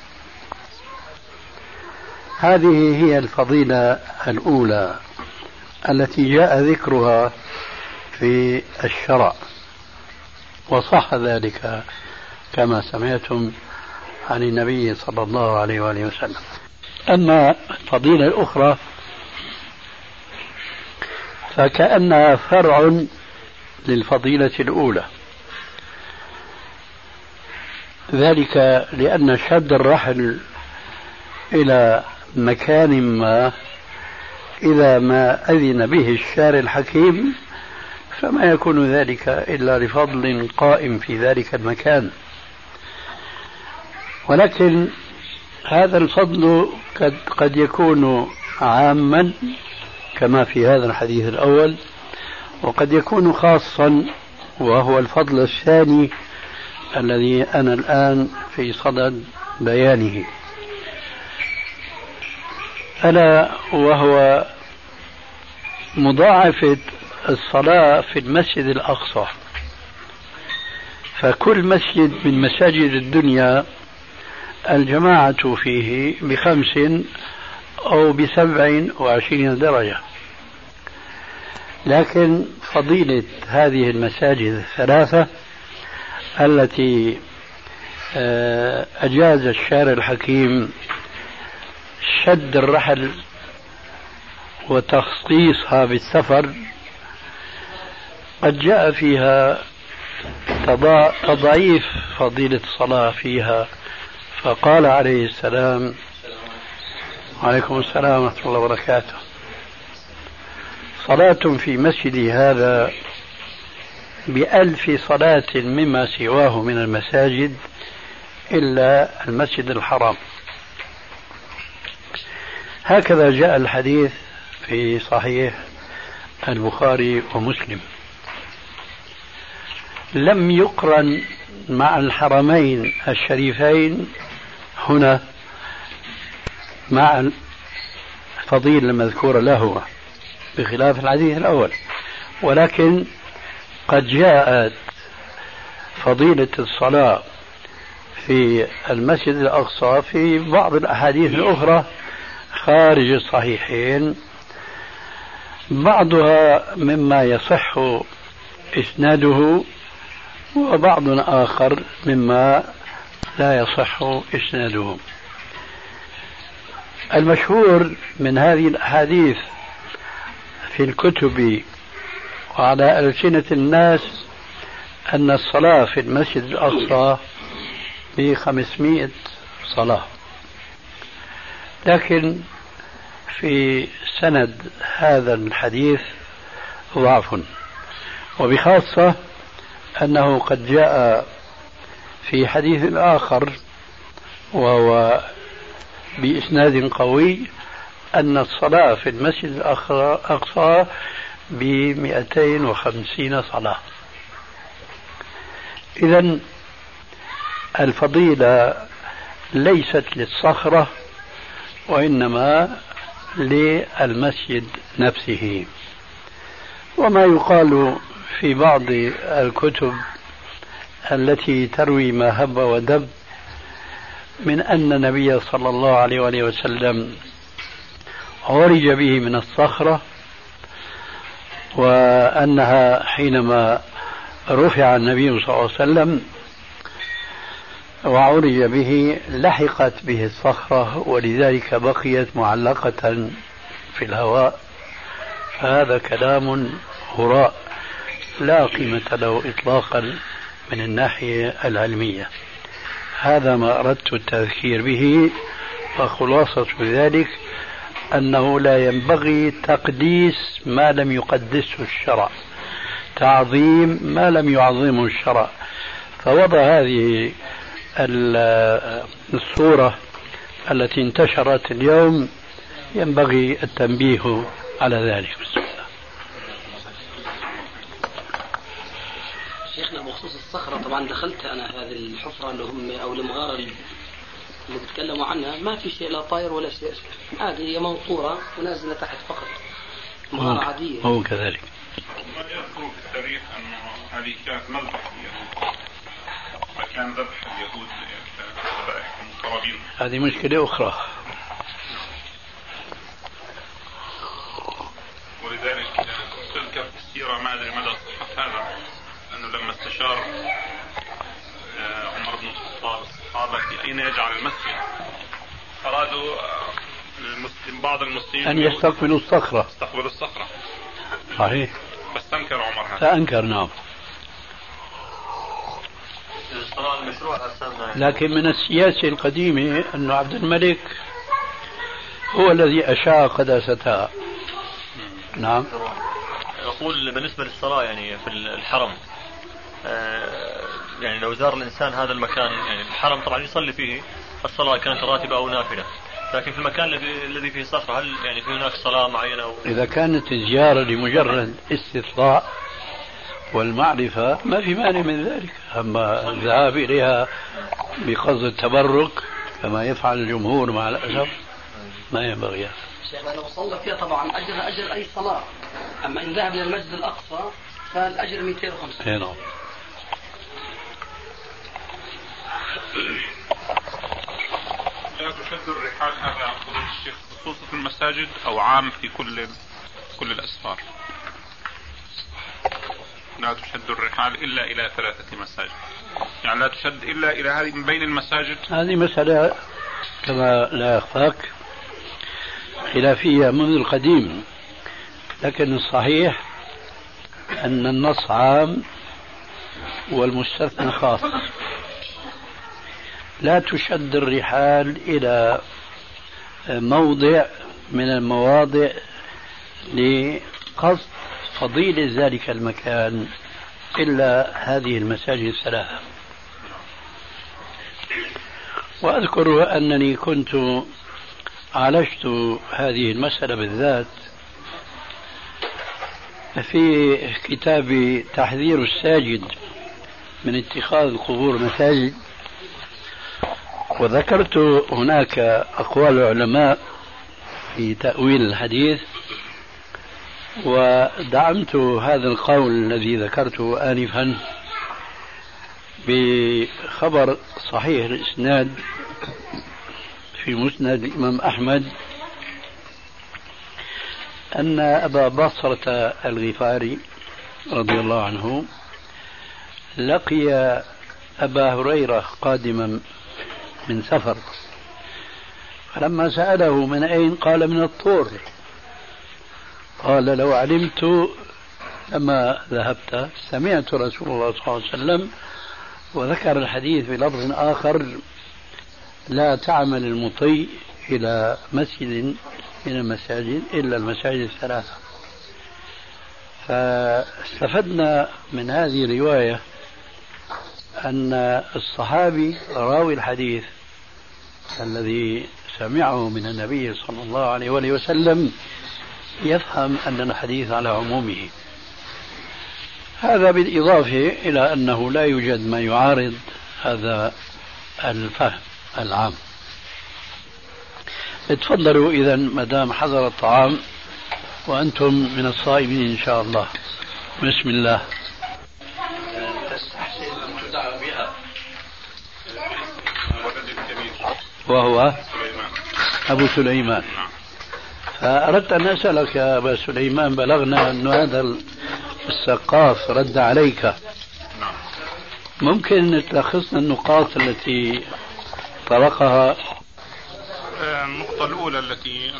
[SPEAKER 4] هذه هي الفضيلة الأولى التي جاء ذكرها في الشرع، وصح ذلك كما سمعتم عن النبي صلى الله عليه وآله وسلم. أما الفضيلة الأخرى فكأنها فرع للفضيلة الأولى، ذلك لأن شد الرحل إلى مكان ما إذا ما أذن به الشارع الحكيم فما يكون ذلك إلا لفضل قائم في ذلك المكان، ولكن هذا الفضل قد يكون عاما كما في هذا الحديث الأول، وقد يكون خاصا وهو الفضل الثاني الذي أنا الآن في صدد بيانه، ألا وهو مضاعفة الصلاة في المسجد الأقصى. فكل مسجد من مساجد الدنيا الجماعة فيه ب5 أو ب27 درجة، لكن فضيلة هذه المساجد ال3 التي أجاز الشارع الحكيم شد الرحل وتخصيصها بالسفر قد جاء فيها تضعيف فضيلة الصلاة فيها، فقال عليه السلام: وعليكم السلام ورحمة الله وبركاته: صلاة في مسجدي هذا ب1000 صلاة مما سواه من المساجد إلا المسجد الحرام. هكذا جاء الحديث في صحيح البخاري ومسلم. لم يقرن مع الحرمين الشريفين هنا مع الفضيلة المذكورة له بخلاف الحديث الأول، ولكن قد جاءت فضيلة الصلاة في المسجد الأقصى في بعض الأحاديث الأخرى خارج الصحيحين، بعضها مما يصح إسناده وبعض آخر مما لا يصح إسناده. المشهور من هذه الأحاديث في الكتب وعلى ألسنة الناس أن الصلاة في المسجد الأقصى ب500 صلاة، لكن في سند هذا الحديث ضعف، وبخاصة أنه قد جاء في حديث آخر وهو بإسناد قوي أن الصلاة في المسجد الأقصى ب250 صلاة. إذن الفضيلة ليست للصخرة وإنما للمسجد نفسه. وما يقال في بعض الكتب التي تروي ما هب ودب من أن النبي صلى الله عليه وآله وسلم عرج به من الصخرة، وأنها حينما رفع النبي صلى الله عليه وسلم وعرج به لحقت به الصخرة ولذلك بقيت معلقة في الهواء، فهذا كلام هراء لا قيمة له إطلاقا من الناحية العلمية. هذا ما أردت التذكير به، وخلاصة ذلك أنه لا ينبغي تقديس ما لم يقدسه الشرع، تعظيم ما لم يعظمه الشرع. فوضع هذه الصورة التي انتشرت اليوم ينبغي التنبيه على ذلك.
[SPEAKER 2] شيخنا بخصوص الصخرة، طبعا دخلت أنا هذه الحفرة اللي هم أو المغارة اللي بيتكلموا عنها، ما في شيء لا طاير ولا شيء، هذه هي منطورة ونازلة تحت فقط، مغارة عادية.
[SPEAKER 4] هو كذلك.
[SPEAKER 3] ما يذكر في التاريخ أنه هذه كانت مذبح اليهود، وكان ذبح اليهود ذبائحهم قرابين.
[SPEAKER 4] هذه مشكلة أخرى.
[SPEAKER 3] ولذلك تذكر في السيرة، ما أدري مدى صحة هذا، أنه لما استشار عمر بن الخطاب الصحابة في أين يجعل المسجد، أرادوا بعض المسلمين
[SPEAKER 4] أن يستقبلوا الصخرة. صحيح.
[SPEAKER 3] فاستنكر عمر هذا.
[SPEAKER 4] فأنكر، نعم. لكن من السياسة القديمة أن عبد الملك هو الذي أشاع قداستها. نعم.
[SPEAKER 6] أقول بالنسبة للصلاة يعني في الحرم، يعني لو زار الإنسان هذا المكان، يعني الحرم طبعا يصلي فيه الصلاة كانت راتبة أو نافلة، لكن في المكان الذي فيه صخرة هل يعني في هناك صلاة معينة أو؟
[SPEAKER 4] إذا كانت الزيارة لمجرد استطلاع والمعرفة ما في مانع من ذلك، أما الذهاب إليها بقصد التبرك كما يفعل الجمهور مع الأسف ما ينبغي.
[SPEAKER 2] شيخنا لو صلى فيها طبعا أجر أي صلاة، أما إن ذهب إلى المسجد الأقصى فالأجر 250.
[SPEAKER 4] نعم.
[SPEAKER 3] لا تشد الرحال، هذا فضيلة الشيخ خصوصا في المساجد أو عام في كل الأسفار؟ لا تشد الرحال إلا إلى 3 مساجد، يعني لا تشد إلا إلى هذه من بين المساجد.
[SPEAKER 4] هذه مسألة كما لا يخفاك خلافية منذ القديم، لكن الصحيح أن النص عام والمستثنى خاص. لا تشد الرحال إلى موضع من المواضع لقصد فضيلة ذلك المكان إلا هذه المساجد 3. وأذكر أنني كنت عالجت هذه المسألة بالذات في كتاب تحذير الساجد من اتخاذ القبور مساجد، وذكرت هناك أقوال العلماء في تأويل الحديث، ودعمت هذا القول الذي ذكرته آنفا بخبر صحيح الإسناد في مسند الإمام أحمد أن أبا بصرة الغفاري رضي الله عنه لقي أبا هريرة قادما من سفر، فلما سأله من أين قال من الطور، قال لو علمت لما ذهبت. سمعت رسول الله صلى الله عليه وسلم وذكر الحديث بلفظ آخر: لا تعمل المطي إلى مسجد من المساجد إلا المساجد 3. فاستفدنا من هذه الرواية أن الصحابي راوي الحديث الذي سمعه من النبي صلى الله عليه وآله وسلم يفهم أن الحديث على عمومه. هذا بالإضافة إلى أنه لا يوجد ما يعارض هذا الفهم العام. اتفضلوا إذا مدام حضر الطعام وأنتم من الصائمين إن شاء الله. بسم الله. وهو أبو سليمان. فأردت أن أسألك يا أبا سليمان، بلغنا أن هذا السقاف رد عليك، ممكن تلخصنا النقاط التي طرقها؟
[SPEAKER 3] النقطة الأولى التي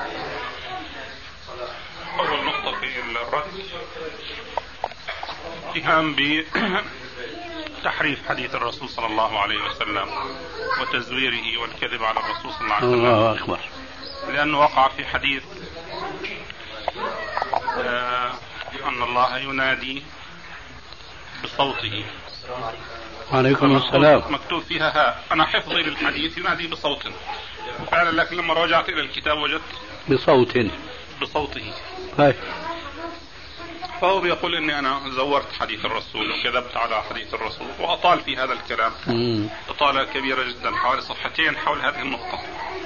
[SPEAKER 3] أول نقطة في الرد الاتهام بتحريف حديث الرسول صلى الله عليه وسلم وتزويره والكذب على الرسول صلى الله عليه وسلم.
[SPEAKER 4] الله أكبر.
[SPEAKER 3] لأنه وقع في حديث أن الله ينادي بصوته.
[SPEAKER 4] وعليكم السلام.
[SPEAKER 3] مكتوب فيها ها. أنا حفظي للحديث ينادي بصوت، وفعلا لكن لما رجعت إلى الكتاب وجدت بصوته.
[SPEAKER 4] هاي.
[SPEAKER 3] فهو بيقول إني أنا زورت حديث الرسول وكذبت على حديث الرسول، وأطال في هذا الكلام إطالة كبيرة جدا حوالي صفحتين حول هذه النقطة.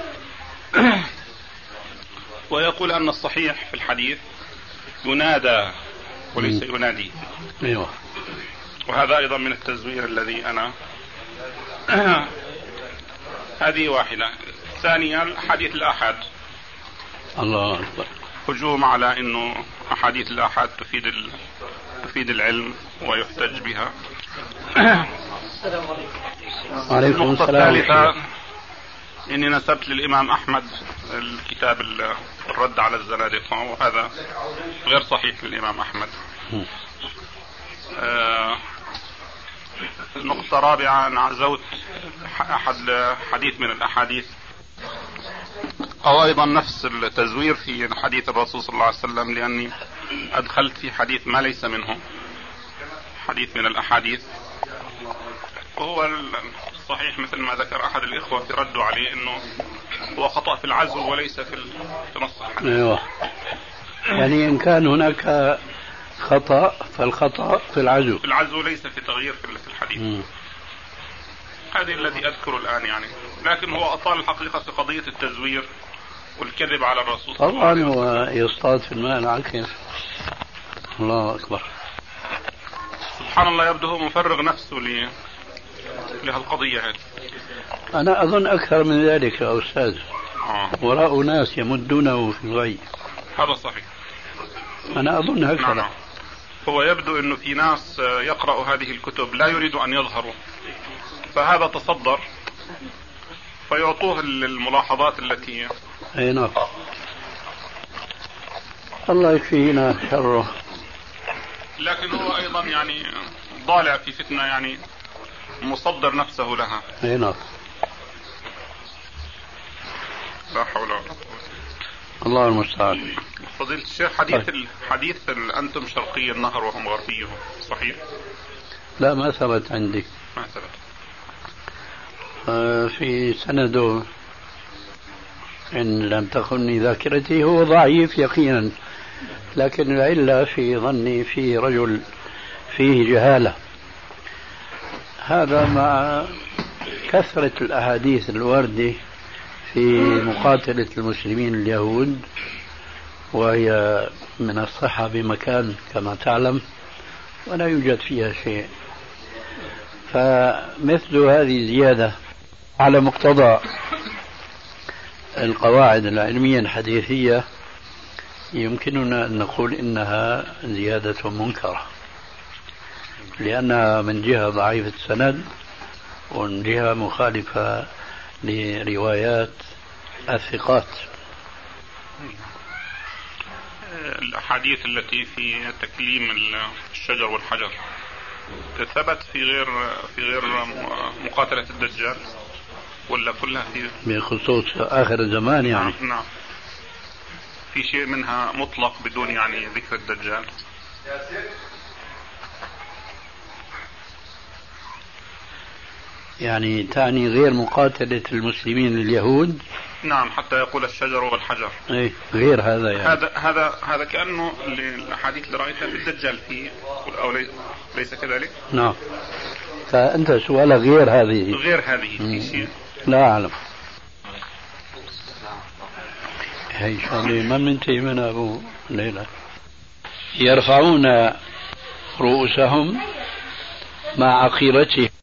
[SPEAKER 3] ويقول أن الصحيح في الحديث ينادى وليس ينادي.
[SPEAKER 4] أيوة.
[SPEAKER 3] وهذا أيضا من التزوير الذي أنا هذه واحدة. ثانيا حديث الآحاد.
[SPEAKER 4] الله أكبر.
[SPEAKER 3] هجوم على أنه أحاديث الآحاد تفيد العلم ويحتج بها.
[SPEAKER 4] عليكم
[SPEAKER 3] النقطة
[SPEAKER 4] السلام.
[SPEAKER 3] الثالثة إني نسبت للإمام أحمد الكتاب الرد على الزنادقة، وهذا غير صحيح للإمام أحمد. النقطة الرابعة أنا عزوت أحد حديث من الأحاديث، أو أيضا نفس التزوير في حديث الرسول صلى الله عليه وسلم، لأني أدخلت في حديث ما ليس منه، حديث من الأحاديث، وهو الصحيح مثل ما ذكر أحد الإخوة في ردوا عليه أنه هو خطأ في العزو وليس في نص الحديث.
[SPEAKER 4] أيوة. يعني إن كان هناك خطأ فالخطأ في العزو.
[SPEAKER 3] في العزو ليس في تغيير في الحديث. هذه الذي أذكره الآن يعني، لكن هو أطال الحقيقة في قضية التزوير والكذب على الرسول.
[SPEAKER 4] طبعا هو يصطاد في الماء العكر. الله أكبر.
[SPEAKER 3] سبحان الله، يبدو هو مفرغ نفسه لهالقضية هذه.
[SPEAKER 4] أنا أظن أكثر من ذلك يا أستاذ. وراء ناس يمدونه في الغي.
[SPEAKER 3] هذا صحيح.
[SPEAKER 4] أنا أظن هكذا.
[SPEAKER 3] نعم. هو يبدو أنه في ناس يقرأ هذه الكتب لا يريد أن يظهروا، فهذا تصدر فيعطوه الملاحظات التي
[SPEAKER 4] أي نعم. الله يكفينا شره.
[SPEAKER 3] لكن هو أيضا يعني ضالع في فتنة، يعني مصدر نفسه لها.
[SPEAKER 4] أي نعم.
[SPEAKER 3] لا حول ولا قوة.
[SPEAKER 4] الله المستعان.
[SPEAKER 3] فضيلة الشيخ، حديث أنتم شرقي النهر وهم غربيه صحيح؟
[SPEAKER 4] لا، ما ثبت عندي.
[SPEAKER 3] ما ثبت.
[SPEAKER 4] في سنده إن لم تخني ذاكرتي هو ضعيف يقينا، لكن العلة في ظني في رجل فيه جهالة، هذا مع كثرة الأحاديث الواردة في مقاتلة المسلمين اليهود، وهي من الصحة بمكان كما تعلم ولا يوجد فيها شيء. فمثل هذه زيادة على مقتضى القواعد العلمية الحديثية يمكننا أن نقول إنها زيادة منكرة، لأنها من جهة ضعيفة السند ومن جهة مخالفة لروايات الثقات.
[SPEAKER 3] الأحاديث التي في تكليم الشجر والحجر ثبت في غير مقاتلة الدجال ولا كلها في
[SPEAKER 4] بخصوص آخر الزمان يعني؟
[SPEAKER 3] نعم. في شيء منها مطلق بدون يعني ذكر الدجال؟
[SPEAKER 4] يعني تعني غير مقاتلة المسلمين اليهود؟
[SPEAKER 3] نعم، حتى يقول الشجر والحجر.
[SPEAKER 4] ايه غير هذا يعني.
[SPEAKER 3] هذا كأنه الأحاديث اللي رأيتها بالدجال فيه، أو ليس كذلك؟
[SPEAKER 4] نعم. فأنت سؤالك غير هذه
[SPEAKER 3] في شيء
[SPEAKER 4] لا أعلم. هي شغلة ما منتهي منها أبو ليلى. يرفعون رؤوسهم مع عقيرتهم